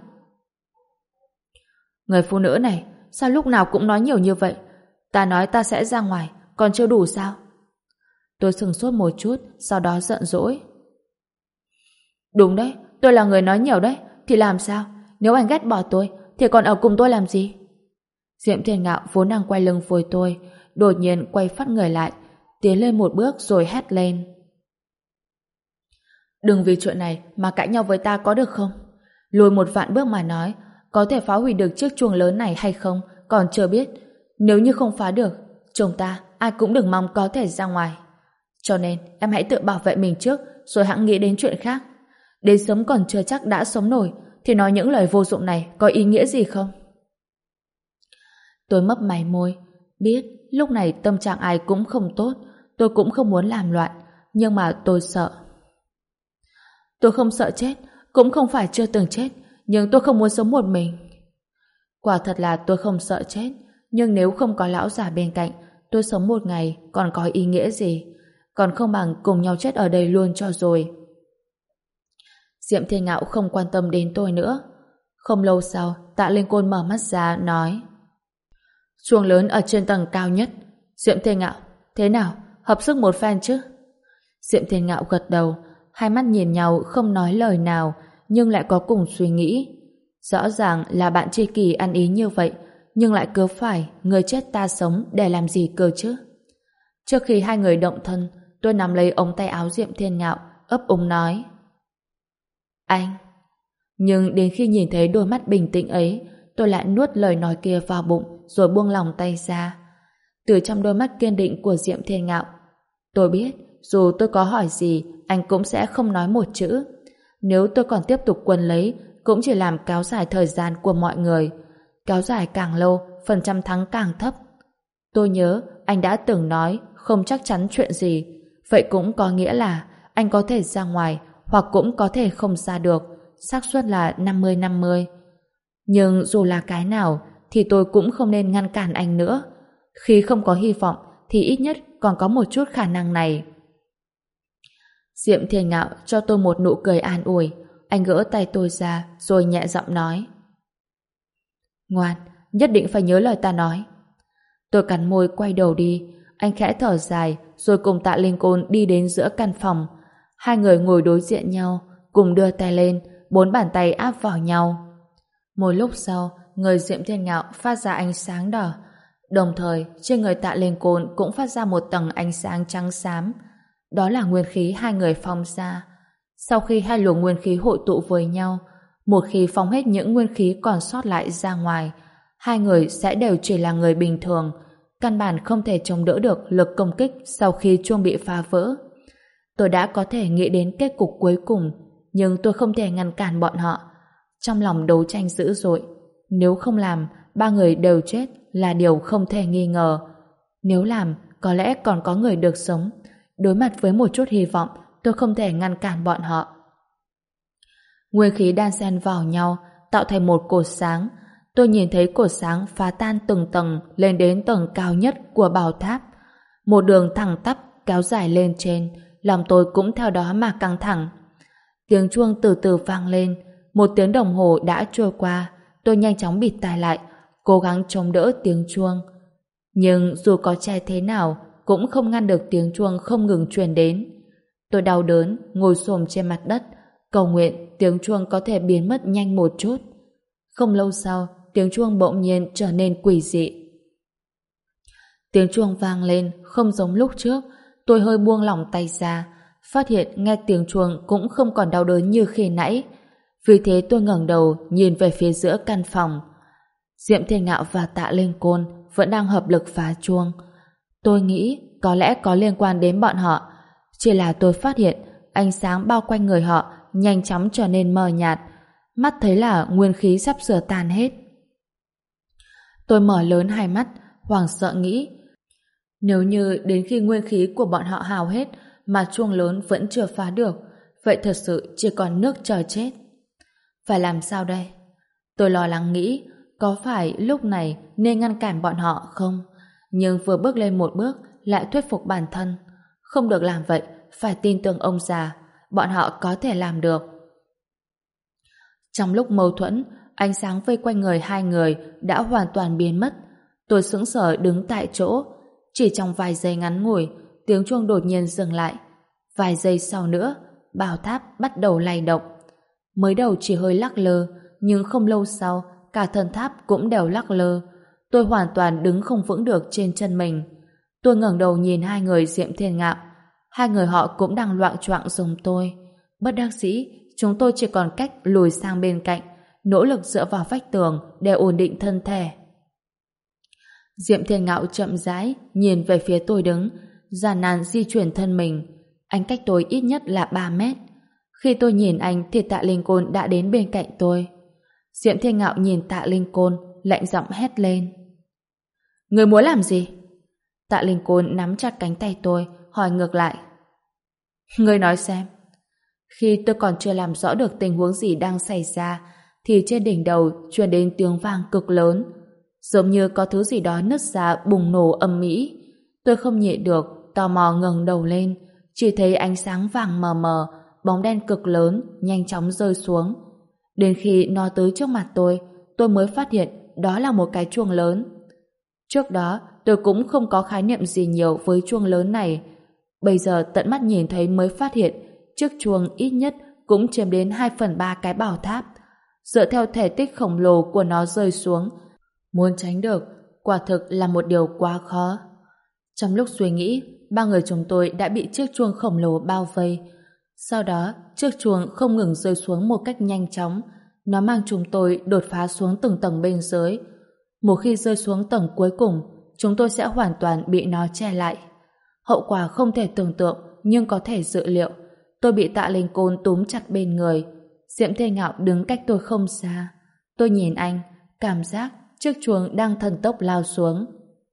Người phụ nữ này, sao lúc nào cũng nói nhiều như vậy? Ta nói ta sẽ ra ngoài, còn chưa đủ sao? Tôi sửng sốt một chút, sau đó giận dỗi. Đúng đấy, tôi là người nói nhiều đấy, thì làm sao? Nếu anh ghét bỏ tôi, thì còn ở cùng tôi làm gì? Diệm Thiên Ngạo vốn đang quay lưng với tôi, đột nhiên quay phát người lại, tiến lên một bước rồi hét lên. Đừng vì chuyện này mà cãi nhau với ta có được không? Lùi một vạn bước mà nói, có thể phá hủy được chiếc chuông lớn này hay không, còn chưa biết. Nếu như không phá được, chúng ta ai cũng đừng mong có thể ra ngoài. Cho nên em hãy tự bảo vệ mình trước, rồi hẵng nghĩ đến chuyện khác. Đến sớm còn chưa chắc đã sống nổi, thì nói những lời vô dụng này có ý nghĩa gì không? Tôi mấp máy môi, biết lúc này tâm trạng ai cũng không tốt, tôi cũng không muốn làm loạn, nhưng mà tôi sợ. Tôi không sợ chết, cũng không phải chưa từng chết, nhưng tôi không muốn sống một mình. Quả thật là tôi không sợ chết, nhưng nếu không có lão già bên cạnh, tôi sống một ngày còn có ý nghĩa gì? Còn không bằng cùng nhau chết ở đây luôn cho rồi. Diệm Thiên Ngạo không quan tâm đến tôi nữa. Không lâu sau, Tạ Linh Côn mở mắt ra, nói. Chuông lớn ở trên tầng cao nhất. Diệm Thiên Ngạo, thế nào? Hợp sức một phen chứ? Diệm Thiên Ngạo gật đầu, hai mắt nhìn nhau không nói lời nào, nhưng lại có cùng suy nghĩ. Rõ ràng là bạn tri kỷ ăn ý như vậy, nhưng lại cứ phải người chết ta sống để làm gì cơ chứ? Trước khi hai người động thân, tôi nắm lấy ống tay áo Diệm Thiên Ngạo, ấp úng nói. Anh. Nhưng đến khi nhìn thấy đôi mắt bình tĩnh ấy, tôi lại nuốt lời nói kia vào bụng, rồi buông lòng tay ra. Từ trong đôi mắt kiên định của Diệm Thiên Ngạo, tôi biết dù tôi có hỏi gì, anh cũng sẽ không nói một chữ. Nếu tôi còn tiếp tục quấn lấy, cũng chỉ làm kéo dài thời gian của mọi người. Kéo dài càng lâu, phần trăm thắng càng thấp. Tôi nhớ anh đã từng nói không chắc chắn chuyện gì. Vậy cũng có nghĩa là anh có thể ra ngoài, hoặc cũng có thể không ra được. Xác suất là năm mươi năm mươi. Nhưng dù là cái nào, thì tôi cũng không nên ngăn cản anh nữa. Khi không có hy vọng, thì ít nhất còn có một chút khả năng này. Diệm Thiên Ngạo cho tôi một nụ cười an ủi. Anh gỡ tay tôi ra, rồi nhẹ giọng nói. Ngoan, nhất định phải nhớ lời ta nói. Tôi cắn môi quay đầu đi. Anh khẽ thở dài, rồi cùng Tạ Linh Côn đi đến giữa căn phòng. Hai người ngồi đối diện nhau, cùng đưa tay lên, bốn bàn tay áp vào nhau. Một lúc sau, người Diệm Thiên Ngạo phát ra ánh sáng đỏ. Đồng thời, trên người Tạ Linh Côn cũng phát ra một tầng ánh sáng trắng xám. Đó là nguyên khí hai người phóng ra. Sau khi hai luồng nguyên khí hội tụ với nhau, một khi phóng hết những nguyên khí còn sót lại ra ngoài, hai người sẽ đều chỉ là người bình thường, căn bản không thể chống đỡ được lực công kích sau khi chuông bị phá vỡ. Tôi đã có thể nghĩ đến kết cục cuối cùng, nhưng tôi không thể ngăn cản bọn họ. Trong lòng đấu tranh dữ dội. Nếu không làm, ba người đều chết là điều không thể nghi ngờ. Nếu làm, có lẽ còn có người được sống. Đối mặt với một chút hy vọng, tôi không thể ngăn cản bọn họ. Nguyên khí đan xen vào nhau, tạo thành một cột sáng. Tôi nhìn thấy cột sáng phá tan từng tầng lên đến tầng cao nhất của bảo tháp. Một đường thẳng tắp kéo dài lên trên, lòng tôi cũng theo đó mà căng thẳng. Tiếng chuông từ từ vang lên, một tiếng đồng hồ đã trôi qua. Tôi nhanh chóng bịt tai lại, cố gắng chống đỡ tiếng chuông. Nhưng dù có che thế nào, cũng không ngăn được tiếng chuông không ngừng truyền đến. Tôi đau đớn, ngồi xổm trên mặt đất, cầu nguyện tiếng chuông có thể biến mất nhanh một chút. Không lâu sau, tiếng chuông bỗng nhiên trở nên quỷ dị. Tiếng chuông vang lên, không giống lúc trước. Tôi hơi buông lỏng tay ra, phát hiện nghe tiếng chuông cũng không còn đau đớn như khi nãy. Vì thế tôi ngẩng đầu nhìn về phía giữa căn phòng. Diệm Thiên Ngạo và Tạ Linh Côn vẫn đang hợp lực phá chuông. Tôi nghĩ có lẽ có liên quan đến bọn họ. Chỉ là tôi phát hiện ánh sáng bao quanh người họ nhanh chóng trở nên mờ nhạt. Mắt thấy là nguyên khí sắp sửa tàn hết. Tôi mở lớn hai mắt, hoảng sợ nghĩ nếu như đến khi nguyên khí của bọn họ hao hết mà chuông lớn vẫn chưa phá được, vậy thật sự chỉ còn nước chờ chết. Phải làm sao đây? Tôi lo lắng nghĩ có phải lúc này nên ngăn cản bọn họ không? Nhưng vừa bước lên một bước lại thuyết phục bản thân. Không được làm vậy, phải tin tưởng ông già. Bọn họ có thể làm được. Trong lúc mâu thuẫn, ánh sáng vây quanh người hai người đã hoàn toàn biến mất. Tôi sững sờ đứng tại chỗ. Chỉ trong vài giây ngắn ngủi, tiếng chuông đột nhiên dừng lại. Vài giây sau nữa, bảo tháp bắt đầu lay động. Mới đầu chỉ hơi lắc lư, nhưng không lâu sau, cả thân tháp cũng đều lắc lư. Tôi hoàn toàn đứng không vững được trên chân mình. Tôi ngẩng đầu nhìn hai người Diệm Thiên Ngạo. Hai người họ cũng đang loạng choạng giống tôi. Bất đắc dĩ, chúng tôi chỉ còn cách lùi sang bên cạnh, nỗ lực dựa vào vách tường để ổn định thân thể. Diệm Thiên Ngạo chậm rãi nhìn về phía tôi đứng, gian nan di chuyển thân mình. Anh cách tôi ít nhất là ba mét. Khi tôi nhìn anh thì Tạ Linh Côn đã đến bên cạnh tôi. Diệm Thiên Ngạo nhìn Tạ Linh Côn, lạnh giọng hét lên. Người muốn làm gì? Tạ Linh Côn nắm chặt cánh tay tôi, hỏi ngược lại. Người nói xem. Khi tôi còn chưa làm rõ được tình huống gì đang xảy ra, thì trên đỉnh đầu truyền đến tiếng vang cực lớn, giống như có thứ gì đó nứt ra bùng nổ ầm ĩ. Tôi không nhịn được, tò mò ngẩng đầu lên, chỉ thấy ánh sáng vàng mờ mờ, bóng đen cực lớn nhanh chóng rơi xuống. Đến khi nó tới trước mặt tôi, tôi mới phát hiện đó là một cái chuông lớn. Trước đó, tôi cũng không có khái niệm gì nhiều với chuông lớn này. Bây giờ tận mắt nhìn thấy mới phát hiện chiếc chuông ít nhất cũng chiếm đến hai phần ba cái bảo tháp. Dựa theo thể tích khổng lồ của nó rơi xuống, muốn tránh được quả thực là một điều quá khó. Trong lúc suy nghĩ, ba người chúng tôi đã bị chiếc chuông khổng lồ bao vây. Sau đó, chiếc chuông không ngừng rơi xuống một cách nhanh chóng. Nó mang chúng tôi đột phá xuống từng tầng bên dưới. Một khi rơi xuống tầng cuối cùng, chúng tôi sẽ hoàn toàn bị nó che lại. Hậu quả không thể tưởng tượng, nhưng có thể dự liệu. Tôi bị Tạ Linh Côn túm chặt bên người. Diệm Thiên Ngạo đứng cách tôi không xa. Tôi nhìn anh, cảm giác chiếc chuông đang thần tốc lao xuống.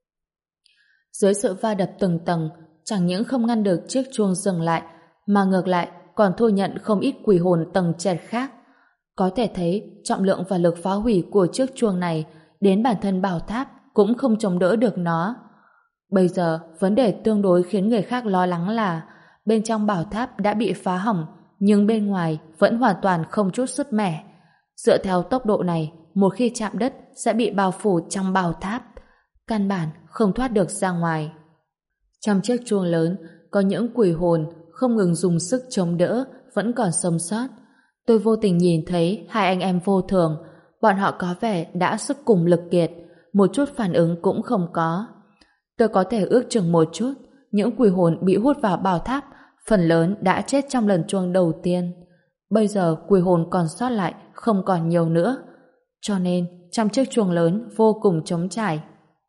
Dưới sự va đập từng tầng, chẳng những không ngăn được chiếc chuông dừng lại, mà ngược lại còn thu nhận không ít quỷ hồn tầng trệt khác. Có thể thấy trọng lượng và lực phá hủy của chiếc chuông này đến bản thân bảo tháp cũng không chống đỡ được nó. Bây giờ, vấn đề tương đối khiến người khác lo lắng là bên trong bảo tháp đã bị phá hỏng, nhưng bên ngoài vẫn hoàn toàn không chút sứt mẻ. Dựa theo tốc độ này, một khi chạm đất sẽ bị bao phủ trong bảo tháp, căn bản không thoát được ra ngoài. Trong chiếc chuông lớn có những quỷ hồn không ngừng dùng sức chống đỡ, vẫn còn sống sót. Tôi vô tình nhìn thấy hai anh em vô thường, bọn họ có vẻ đã sức cùng lực kiệt, một chút phản ứng cũng không có. Tôi có thể ước chừng một chút, những quỷ hồn bị hút vào bảo tháp phần lớn đã chết trong lần chuông đầu tiên. Bây giờ quỷ hồn còn sót lại không còn nhiều nữa, cho nên trong chiếc chuông lớn vô cùng trống trải.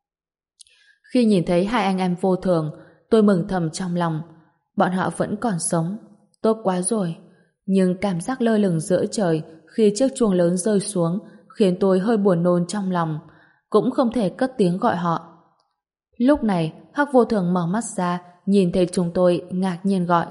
Khi nhìn thấy hai anh em vô thường, tôi mừng thầm trong lòng. Bọn họ vẫn còn sống, tốt quá rồi. Nhưng cảm giác lơ lửng giữa trời khi chiếc chuông lớn rơi xuống khiến tôi hơi buồn nôn trong lòng, cũng không thể cất tiếng gọi họ. Lúc này, Hắc Vô Thường mở mắt ra, nhìn thấy chúng tôi, ngạc nhiên gọi.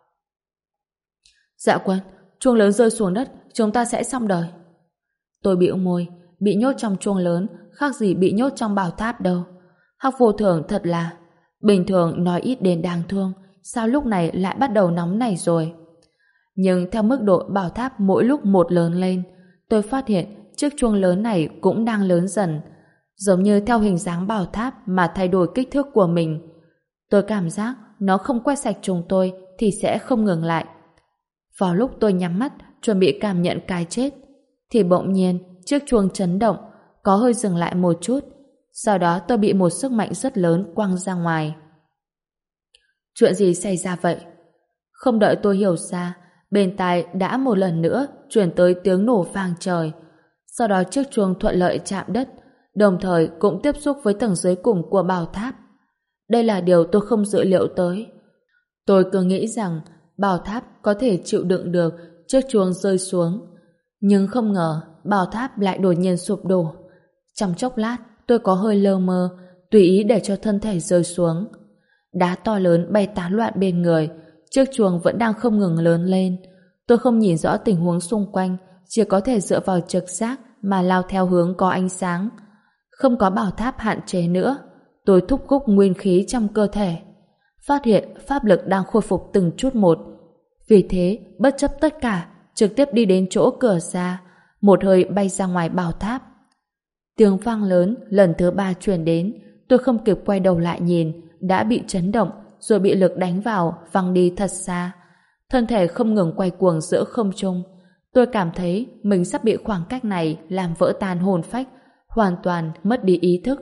Dạ quân, chuông lớn rơi xuống đất, chúng ta sẽ xong đời. Tôi bĩu môi, bị nhốt trong chuông lớn khác gì bị nhốt trong bảo tháp đâu. Hắc Vô Thường thật là bình thường nói ít đến đáng thương, sao lúc này lại bắt đầu nóng này rồi. Nhưng theo mức độ bảo tháp mỗi lúc một lớn lên, tôi phát hiện chiếc chuông lớn này cũng đang lớn dần, giống như theo hình dáng bảo tháp mà thay đổi kích thước của mình. Tôi cảm giác nó không quét sạch chúng tôi thì sẽ không ngừng lại. Vào lúc tôi nhắm mắt chuẩn bị cảm nhận cái chết, thì bỗng nhiên chiếc chuông chấn động, có hơi dừng lại một chút. Sau đó tôi bị một sức mạnh rất lớn quăng ra ngoài. Chuyện gì xảy ra vậy? Không đợi tôi hiểu ra, Bên tai đã một lần nữa chuyển tới tiếng nổ vang trời. Sau đó chiếc chuông thuận lợi chạm đất, đồng thời cũng tiếp xúc với tầng dưới cùng của bảo tháp. Đây là điều tôi không dự liệu tới. Tôi cứ nghĩ rằng bảo tháp có thể chịu đựng được chiếc chuông rơi xuống. Nhưng không ngờ bảo tháp lại đột nhiên sụp đổ. Trong chốc lát tôi có hơi lơ mơ, tùy ý để cho thân thể rơi xuống. Đá to lớn bay tán loạn bên người, chiếc chuông vẫn đang không ngừng lớn lên. Tôi không nhìn rõ tình huống xung quanh, chỉ có thể dựa vào trực giác mà lao theo hướng có ánh sáng. Không có bảo tháp hạn chế nữa, tôi thúc giục nguyên khí trong cơ thể. Phát hiện pháp lực đang khôi phục từng chút một. Vì thế, bất chấp tất cả, trực tiếp đi đến chỗ cửa ra, một hơi bay ra ngoài bảo tháp. Tiếng vang lớn lần thứ ba truyền đến, tôi không kịp quay đầu lại nhìn, đã bị chấn động, rồi bị lực đánh vào, văng đi thật xa. Thân thể không ngừng quay cuồng giữa không trung. Tôi cảm thấy mình sắp bị khoảng cách này làm vỡ tan hồn phách, hoàn toàn mất đi ý thức.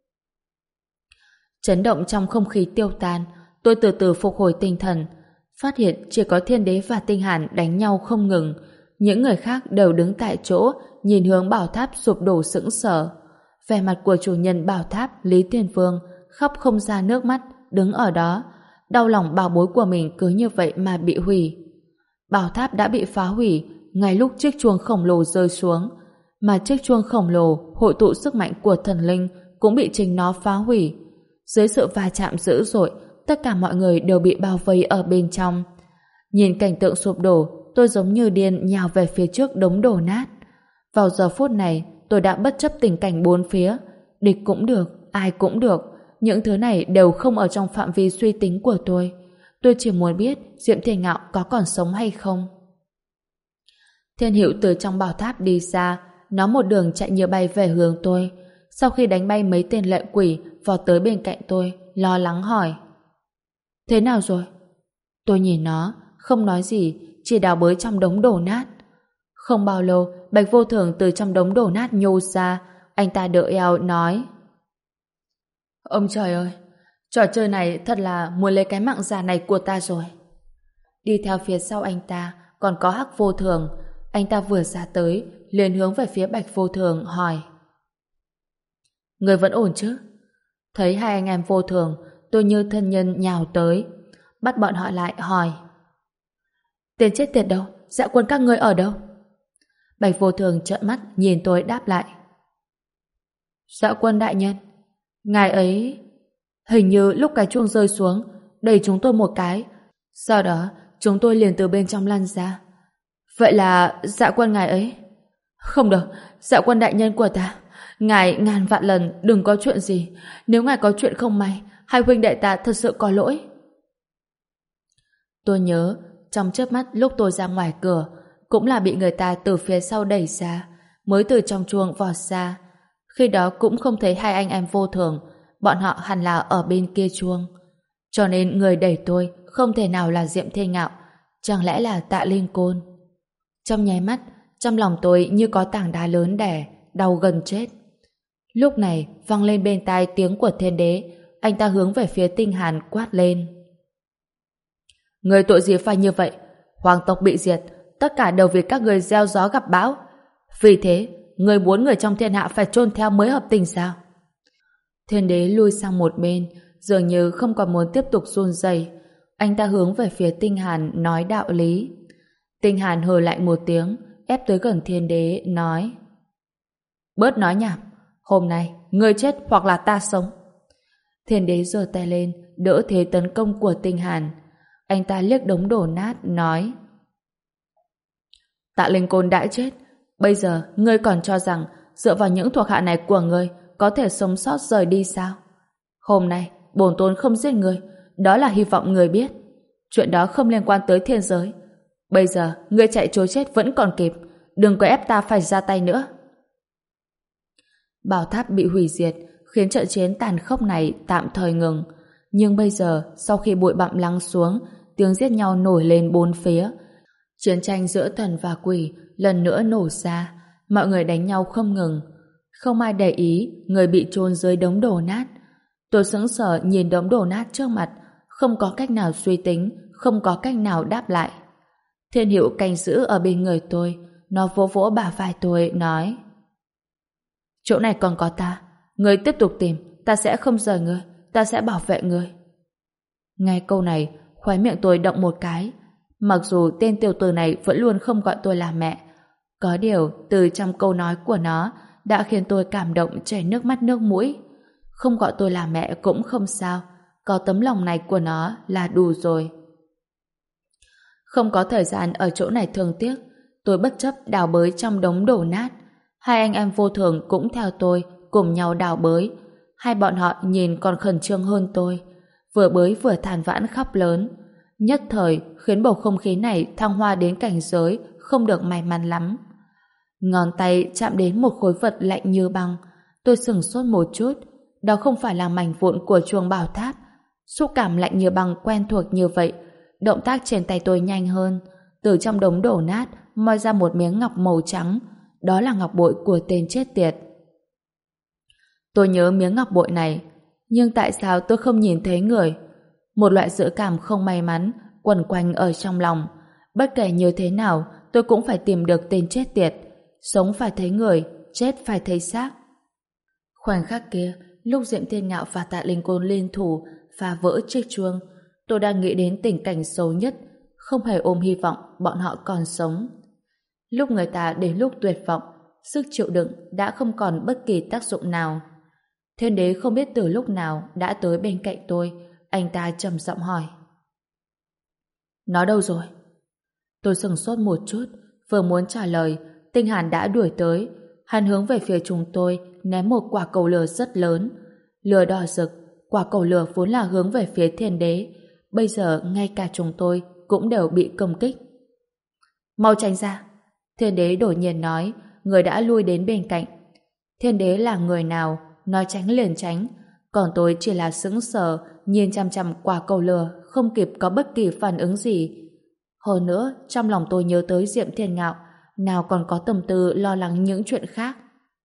Chấn động trong không khí tiêu tan, tôi từ từ phục hồi tinh thần, phát hiện chỉ có Thiên Đế và Tinh Hàn đánh nhau không ngừng. Những người khác đều đứng tại chỗ, nhìn hướng bảo tháp sụp đổ sững sờ. Vẻ mặt của chủ nhân bảo tháp Lý Tiên Vương khóc không ra nước mắt, đứng ở đó, đau lòng bảo bối của mình cứ như vậy mà bị hủy. Bảo tháp đã bị phá hủy ngay lúc chiếc chuông khổng lồ rơi xuống, mà chiếc chuông khổng lồ hội tụ sức mạnh của thần linh cũng bị chính nó phá hủy. Dưới sự va chạm dữ dội, tất cả mọi người đều bị bao vây ở bên trong. Nhìn cảnh tượng sụp đổ, tôi giống như điên nhào về phía trước đống đổ nát. Vào giờ phút này, tôi đã bất chấp tình cảnh bốn phía. Địch cũng được, ai cũng được. Những thứ này đều không ở trong phạm vi suy tính của tôi. Tôi chỉ muốn biết Diệm Thiên Ngạo có còn sống hay không. Thiên Hữu từ trong bảo tháp đi ra, nó một đường chạy như bay về hướng tôi. Sau khi đánh bay mấy tên lệ quỷ vọt tới bên cạnh tôi, lo lắng hỏi: thế nào rồi? Tôi nhìn nó, không nói gì, chỉ đào bới trong đống đổ nát. Không bao lâu, Bạch Vô Thường từ trong đống đổ nát nhô ra. Anh ta đỡ eo nói: ông trời ơi, trò chơi này thật là muốn lấy cái mạng già này của ta rồi. Đi theo phía sau anh ta còn có Hắc Vô Thường. Anh ta vừa ra tới liền hướng về phía Bạch Vô Thường hỏi: người vẫn ổn chứ? Thấy hai anh em Vô Thường, tôi như thân nhân nhào tới, bắt bọn họ lại hỏi: tên chết tiệt đâu? Dạ quân các ngươi ở đâu? Bạch Vô Thường trợn mắt nhìn tôi đáp lại: dạ quân đại nhân, ngài ấy hình như lúc cái chuông rơi xuống đẩy chúng tôi một cái, sau đó chúng tôi liền từ bên trong lăn ra. Vậy là dạ quân ngài ấy? Không được, dạ quân đại nhân của ta, ngài ngàn vạn lần đừng có chuyện gì. Nếu ngài có chuyện không may, hai huynh đệ ta thật sự có lỗi. Tôi nhớ trong chớp mắt lúc tôi ra ngoài cửa cũng là bị người ta từ phía sau đẩy ra, mới từ trong chuông vọt ra. Khi đó cũng không thấy hai anh em Vô Thường, bọn họ hẳn là ở bên kia chuông. Cho nên người đẩy tôi không thể nào là Diệm Thiên Ngạo, chẳng lẽ là Tạ Linh Côn. Trong nháy mắt, trong lòng tôi như có tảng đá lớn đè, đau gần chết. Lúc này vang lên bên tai tiếng của Thiên Đế. Anh ta hướng về phía Tinh Hàn quát lên: người tội gì phải như vậy? Hoàng tộc bị diệt, tất cả đều vì các người gieo gió gặp bão. Vì thế, người muốn người trong thiên hạ phải chôn theo mới hợp tình sao? Thiên Đế lui sang một bên, dường như không còn muốn tiếp tục run rẩy. Anh ta hướng về phía Tinh Hàn nói đạo lý. Tinh Hàn hừ lạnh một tiếng, ép tới gần Thiên Đế, nói: bớt nói nhảm, hôm nay ngươi chết hoặc là ta sống. Thiên Đế giơ tay lên, đỡ thế tấn công của Tinh Hàn. Anh ta liếc đống đổ nát, nói: Tạ Linh Côn đã chết, bây giờ ngươi còn cho rằng dựa vào những thuộc hạ này của ngươi có thể sống sót rời đi sao? Hôm nay bổn tôn không giết ngươi, đó là hy vọng ngươi biết. Chuyện đó không liên quan tới thiên giới. Bây giờ ngươi chạy trối chết vẫn còn kịp, đừng có ép ta phải ra tay nữa. Bảo tháp bị hủy diệt khiến trận chiến tàn khốc này tạm thời ngừng. Nhưng bây giờ, sau khi bụi bặm lắng xuống, tiếng giết nhau nổi lên bốn phía. Chiến tranh giữa thần và quỷ lần nữa nổ ra, mọi người đánh nhau không ngừng. Không ai để ý người bị chôn dưới đống đổ nát. Tôi sững sờ nhìn đống đổ nát trước mặt, không có cách nào suy tính, không có cách nào đáp lại. Thiên Hữu canh giữ ở bên người tôi, nó vỗ vỗ bả vai tôi, nói: chỗ này còn có ta, ngươi tiếp tục tìm, ta sẽ không rời ngươi, ta sẽ bảo vệ ngươi. Nghe câu này, khóe miệng tôi động một cái. Mặc dù tên tiểu tử này vẫn luôn không gọi tôi là mẹ, có điều từ trong câu nói của nó đã khiến tôi cảm động chảy nước mắt nước mũi. Không gọi tôi là mẹ cũng không sao, có tấm lòng này của nó là đủ rồi. Không có thời gian ở chỗ này thương tiếc, tôi bất chấp đào bới trong đống đổ nát. Hai anh em vô thường cũng theo tôi cùng nhau đào bới. Hai bọn họ nhìn còn khẩn trương hơn tôi, vừa bới vừa than vãn khóc lớn. Nhất thời khiến bầu không khí này thăng hoa đến cảnh giới không được may mắn lắm. Ngón tay chạm đến một khối vật lạnh như băng. Tôi sửng sốt một chút. Đó không phải là mảnh vụn của chuông bảo tháp. Xúc cảm lạnh như băng quen thuộc như vậy. Động tác trên tay tôi nhanh hơn. Từ trong đống đổ nát moi ra một miếng ngọc màu trắng. Đó là ngọc bội của tên chết tiệt. Tôi nhớ miếng ngọc bội này, nhưng tại sao tôi không nhìn thấy người? Một loại dự cảm không may mắn quẩn quanh ở trong lòng. Bất kể như thế nào, tôi cũng phải tìm được tên chết tiệt. Sống phải thấy người, chết phải thấy xác. Khoảnh khắc kia, lúc Diệm Thiên Ngạo và Tạ Linh Côn liên thủ phá vỡ chiếc chuông, tôi đang nghĩ đến tình cảnh xấu nhất, không hề ôm hy vọng bọn họ còn sống. Lúc người ta đến lúc tuyệt vọng, sức chịu đựng đã không còn bất kỳ tác dụng nào. Thiên Đế không biết từ lúc nào đã tới bên cạnh tôi. Anh ta trầm giọng hỏi: nó đâu rồi? Tôi sửng sốt một chút, vừa muốn trả lời, Tinh Hàn đã đuổi tới. Hắn hướng về phía chúng tôi ném một quả cầu lửa rất lớn. Lửa đỏ rực, quả cầu lửa vốn là hướng về phía Thiên Đế, bây giờ ngay cả chúng tôi cũng đều bị công kích. Mau tránh ra! Thiên Đế đột nhiên nói, người đã lui đến bên cạnh. Thiên Đế là người nào, nói tránh liền tránh, còn tôi chỉ là sững sờ nhìn chằm chằm quả cầu lửa, không kịp có bất kỳ phản ứng gì. Hơn nữa, trong lòng tôi nhớ tới Diệm Thiên Ngạo, nào còn có tâm tư lo lắng những chuyện khác.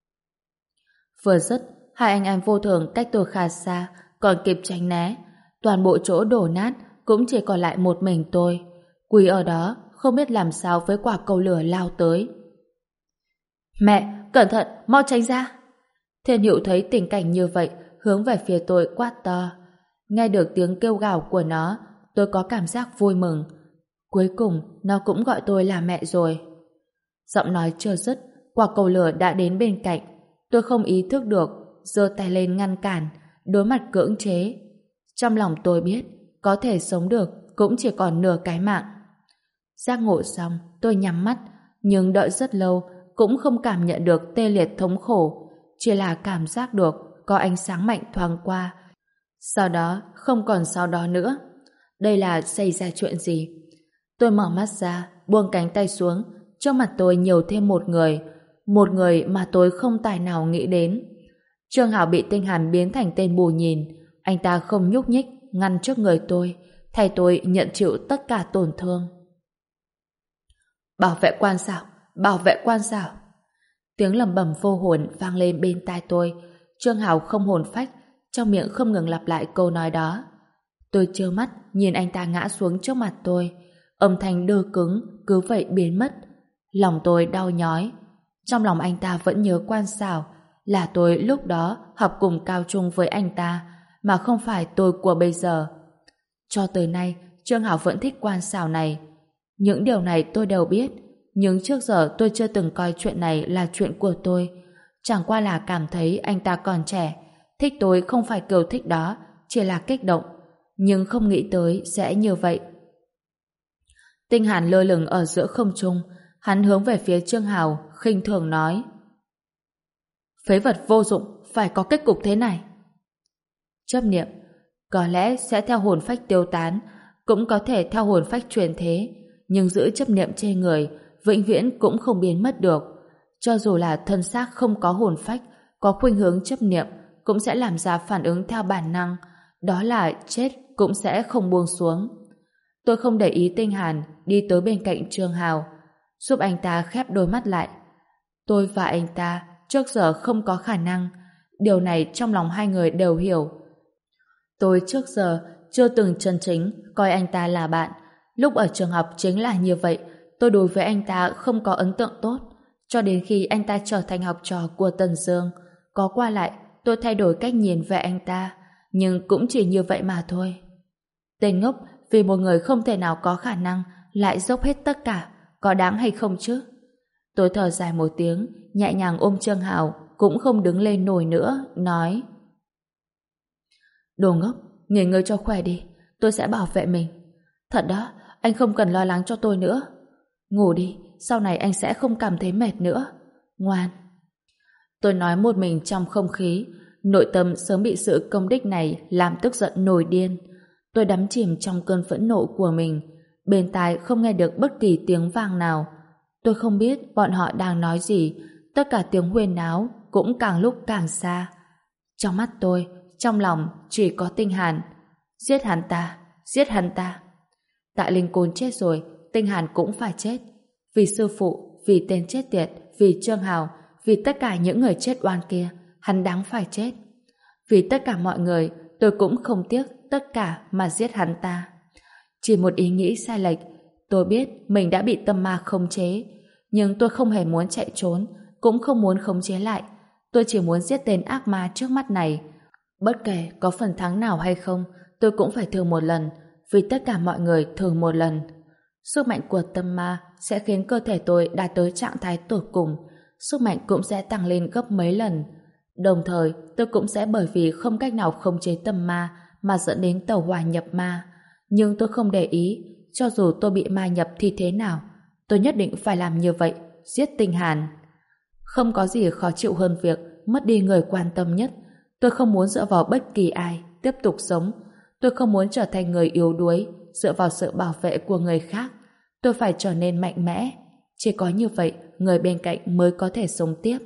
Vừa dứt, hai anh em vô thường cách tôi khá xa, còn kịp tránh né. Toàn bộ chỗ đổ nát cũng chỉ còn lại một mình tôi, quỳ ở đó không biết làm sao với quả cầu lửa lao tới. Mẹ, cẩn thận, mau tránh ra! Thiên Hữu thấy tình cảnh như vậy, hướng về phía tôi quát to. Nghe được tiếng kêu gào của nó, tôi có cảm giác vui mừng. Cuối cùng, nó cũng gọi tôi là mẹ rồi. Giọng nói chưa dứt, quả cầu lửa đã đến bên cạnh. Tôi không ý thức được, giơ tay lên ngăn cản, đối mặt cưỡng chế. Trong lòng tôi biết, có thể sống được cũng chỉ còn nửa cái mạng. Giác ngộ xong, tôi nhắm mắt, nhưng đợi rất lâu cũng không cảm nhận được tê liệt thống khổ, chỉ là cảm giác được có ánh sáng mạnh thoáng qua. Sau đó, không còn sau đó nữa. Đây là xảy ra chuyện gì? Tôi mở mắt ra, buông cánh tay xuống, trước mặt tôi nhiều thêm một người, một người mà tôi không tài nào nghĩ đến. Trương Hảo bị Tinh Hàn biến thành tên bù nhìn, anh ta không nhúc nhích, ngăn trước người tôi, thay tôi nhận chịu tất cả tổn thương. Bảo vệ quan sao? Bảo vệ quan sao? Tiếng lẩm bẩm vô hồn vang lên bên tai tôi. Trương Hảo không hồn phách, trong miệng không ngừng lặp lại câu nói đó. Tôi trơ mắt nhìn anh ta ngã xuống trước mặt tôi, âm thanh đơ cứng cứ vậy biến mất. Lòng tôi đau nhói. Trong lòng anh ta vẫn nhớ Quan Sảo, là tôi lúc đó học cùng cao trung với anh ta, mà không phải tôi của bây giờ. Cho tới nay, Trương Hảo vẫn thích Quan Sảo này. Những điều này tôi đều biết, nhưng trước giờ tôi chưa từng coi chuyện này là chuyện của tôi. Chẳng qua là cảm thấy anh ta còn trẻ, thích tôi không phải kiểu thích đó, chỉ là kích động, nhưng không nghĩ tới sẽ như vậy. Tinh Hàn lơ lửng ở giữa không trung, hắn hướng về phía Trương Hảo, khinh thường nói: phế vật vô dụng, phải có kết cục thế này. Chấp niệm, có lẽ sẽ theo hồn phách tiêu tán, cũng có thể theo hồn phách truyền thế, nhưng giữ chấp niệm trên người, vĩnh viễn cũng không biến mất được. Cho dù là thân xác không có hồn phách, có khuynh hướng chấp niệm, cũng sẽ làm ra phản ứng theo bản năng, đó là chết cũng sẽ không buông xuống. Tôi không để ý Tinh Hàn đi tới bên cạnh Trương Hào, giúp anh ta khép đôi mắt lại. Tôi và anh ta trước giờ không có khả năng, điều này trong lòng hai người đều hiểu. Tôi trước giờ chưa từng chân chính coi anh ta là bạn, lúc ở trường học chính là như vậy, tôi đối với anh ta không có ấn tượng tốt. Cho đến khi anh ta trở thành học trò của Tần Dương, có qua lại, tôi thay đổi cách nhìn về anh ta, nhưng cũng chỉ như vậy mà thôi. Tên ngốc, vì một người không thể nào có khả năng lại dốc hết tất cả, có đáng hay không chứ? Tôi thở dài một tiếng, nhẹ nhàng ôm Trương Hào, cũng không đứng lên nổi nữa, nói: Đồ ngốc, nghỉ ngơi cho khỏe đi, tôi sẽ bảo vệ mình. Thật đó, anh không cần lo lắng cho tôi nữa. Ngủ đi, sau này anh sẽ không cảm thấy mệt nữa. Ngoan. Tôi nói một mình trong không khí, nội tâm sớm bị sự công đích này làm tức giận nổi điên. Tôi đắm chìm trong cơn phẫn nộ của mình, bên tai không nghe được bất kỳ tiếng vang nào. Tôi không biết bọn họ đang nói gì, tất cả tiếng huyên náo cũng càng lúc càng xa. Trong mắt tôi, trong lòng chỉ có Tinh Hàn. Giết hắn ta, giết hắn ta. Tạ Linh Côn chết rồi, Tinh Hàn cũng phải chết. Vì sư phụ, vì tên chết tiệt, vì Trương Hào, vì tất cả những người chết oan kia, hắn đáng phải chết. Vì tất cả mọi người, tôi cũng không tiếc tất cả mà giết hắn ta. Chỉ một ý nghĩ sai lệch, tôi biết mình đã bị tâm ma khống chế, nhưng tôi không hề muốn chạy trốn, cũng không muốn khống chế lại. Tôi chỉ muốn giết tên ác ma trước mắt này. Bất kể có phần thắng nào hay không, tôi cũng phải thử một lần, vì tất cả mọi người thử một lần. Sức mạnh của tâm ma sẽ khiến cơ thể tôi đạt tới trạng thái tột cùng, sức mạnh cũng sẽ tăng lên gấp mấy lần. Đồng thời, tôi cũng sẽ bởi vì không cách nào khống chế tâm ma mà dẫn đến tẩu hỏa nhập ma. Nhưng tôi không để ý, cho dù tôi bị ma nhập thì thế nào, tôi nhất định phải làm như vậy, giết Tinh Hàn. Không có gì khó chịu hơn việc mất đi người quan tâm nhất. Tôi không muốn dựa vào bất kỳ ai tiếp tục sống. Tôi không muốn trở thành người yếu đuối dựa vào sự bảo vệ của người khác. Tôi phải trở nên mạnh mẽ. Chỉ có như vậy, người bên cạnh mới có thể sống tiếp.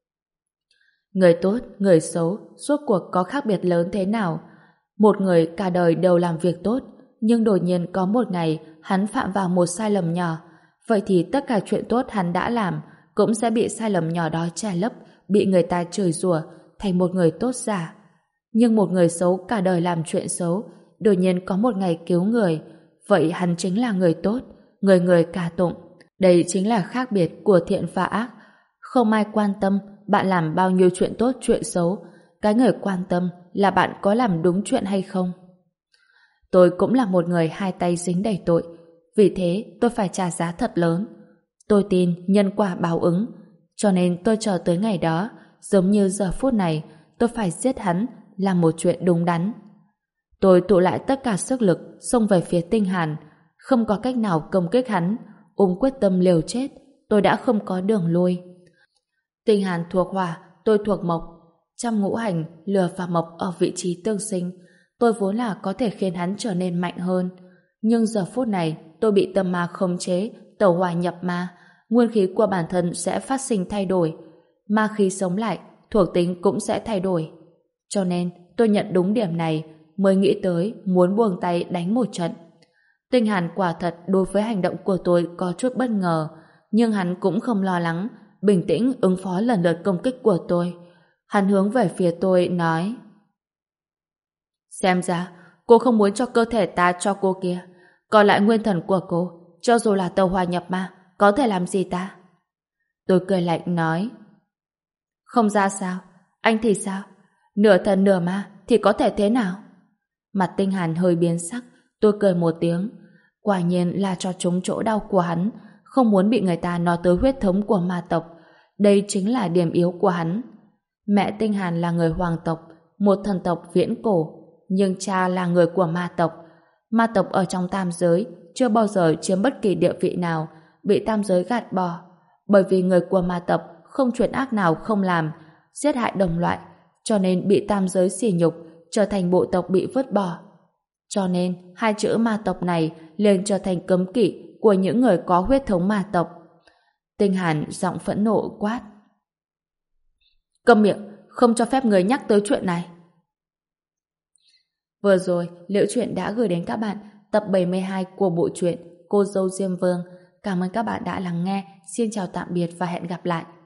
Người tốt, người xấu, suốt cuộc có khác biệt lớn thế nào? Một người cả đời đều làm việc tốt, nhưng đột nhiên có một ngày hắn phạm vào một sai lầm nhỏ. Vậy thì tất cả chuyện tốt hắn đã làm cũng sẽ bị sai lầm nhỏ đó che lấp, bị người ta chửi rủa thành một người tốt giả. Nhưng một người xấu cả đời làm chuyện xấu, đột nhiên có một ngày cứu người, vậy hắn chính là người tốt, người người ca tụng. Đây chính là khác biệt của thiện và ác. Không ai quan tâm bạn làm bao nhiêu chuyện tốt chuyện xấu, cái người quan tâm là bạn có làm đúng chuyện hay không. Tôi cũng là một người hai tay dính đầy tội, vì thế tôi phải trả giá thật lớn. Tôi tin nhân quả báo ứng, cho nên tôi chờ tới ngày đó, giống như giờ phút này, tôi phải giết hắn là một chuyện đúng đắn. Tôi tụ lại tất cả sức lực xông về phía Tinh Hàn, không có cách nào công kích hắn, ôm quyết tâm liều chết, tôi đã không có đường lui. Tinh Hàn thuộc hỏa, tôi thuộc mộc, trong ngũ hành lửa và mộc ở vị trí tương sinh, tôi vốn là có thể khiến hắn trở nên mạnh hơn, nhưng giờ phút này tôi bị tâm ma khống chế, tẩu hỏa nhập ma, nguyên khí của bản thân sẽ phát sinh thay đổi, ma khí sống lại, thuộc tính cũng sẽ thay đổi. Cho nên tôi nhận đúng điểm này mới nghĩ tới muốn buông tay đánh một trận. Tinh Hàn quả thật đối với hành động của tôi có chút bất ngờ, nhưng hắn cũng không lo lắng, bình tĩnh ứng phó lần lượt công kích của tôi. Hắn hướng về phía tôi nói: Xem ra cô không muốn cho cơ thể ta cho cô kia, còn lại nguyên thần của cô, cho dù là tàu hỏa nhập ma, có thể làm gì ta? Tôi cười lạnh nói: Không ra sao? Anh thì sao? Nửa thần nửa ma thì có thể thế nào? Mặt Tinh Hàn hơi biến sắc, tôi cười một tiếng. Quả nhiên là cho trúng chỗ đau của hắn, không muốn bị người ta nói tới huyết thống của ma tộc. Đây chính là điểm yếu của hắn. Mẹ Tinh Hàn là người hoàng tộc, một thần tộc viễn cổ, nhưng cha là người của ma tộc. Ma tộc ở trong tam giới chưa bao giờ chiếm bất kỳ địa vị nào, bị tam giới gạt bỏ, bởi vì người của ma tộc không chuyện ác nào không làm, giết hại đồng loại, cho nên bị tam giới sỉ nhục, trở thành bộ tộc bị vứt bỏ. Cho nên hai chữ ma tộc này liền trở thành cấm kỵ của những người có huyết thống ma tộc. Tinh Hàn giọng phẫn nộ quát: Câm miệng, không cho phép người nhắc tới chuyện này. Vừa rồi, Liễu Chuyện đã gửi đến các bạn tập bảy mươi hai của bộ truyện Cô dâu Diêm Vương. Cảm ơn các bạn đã lắng nghe. Xin chào tạm biệt và hẹn gặp lại.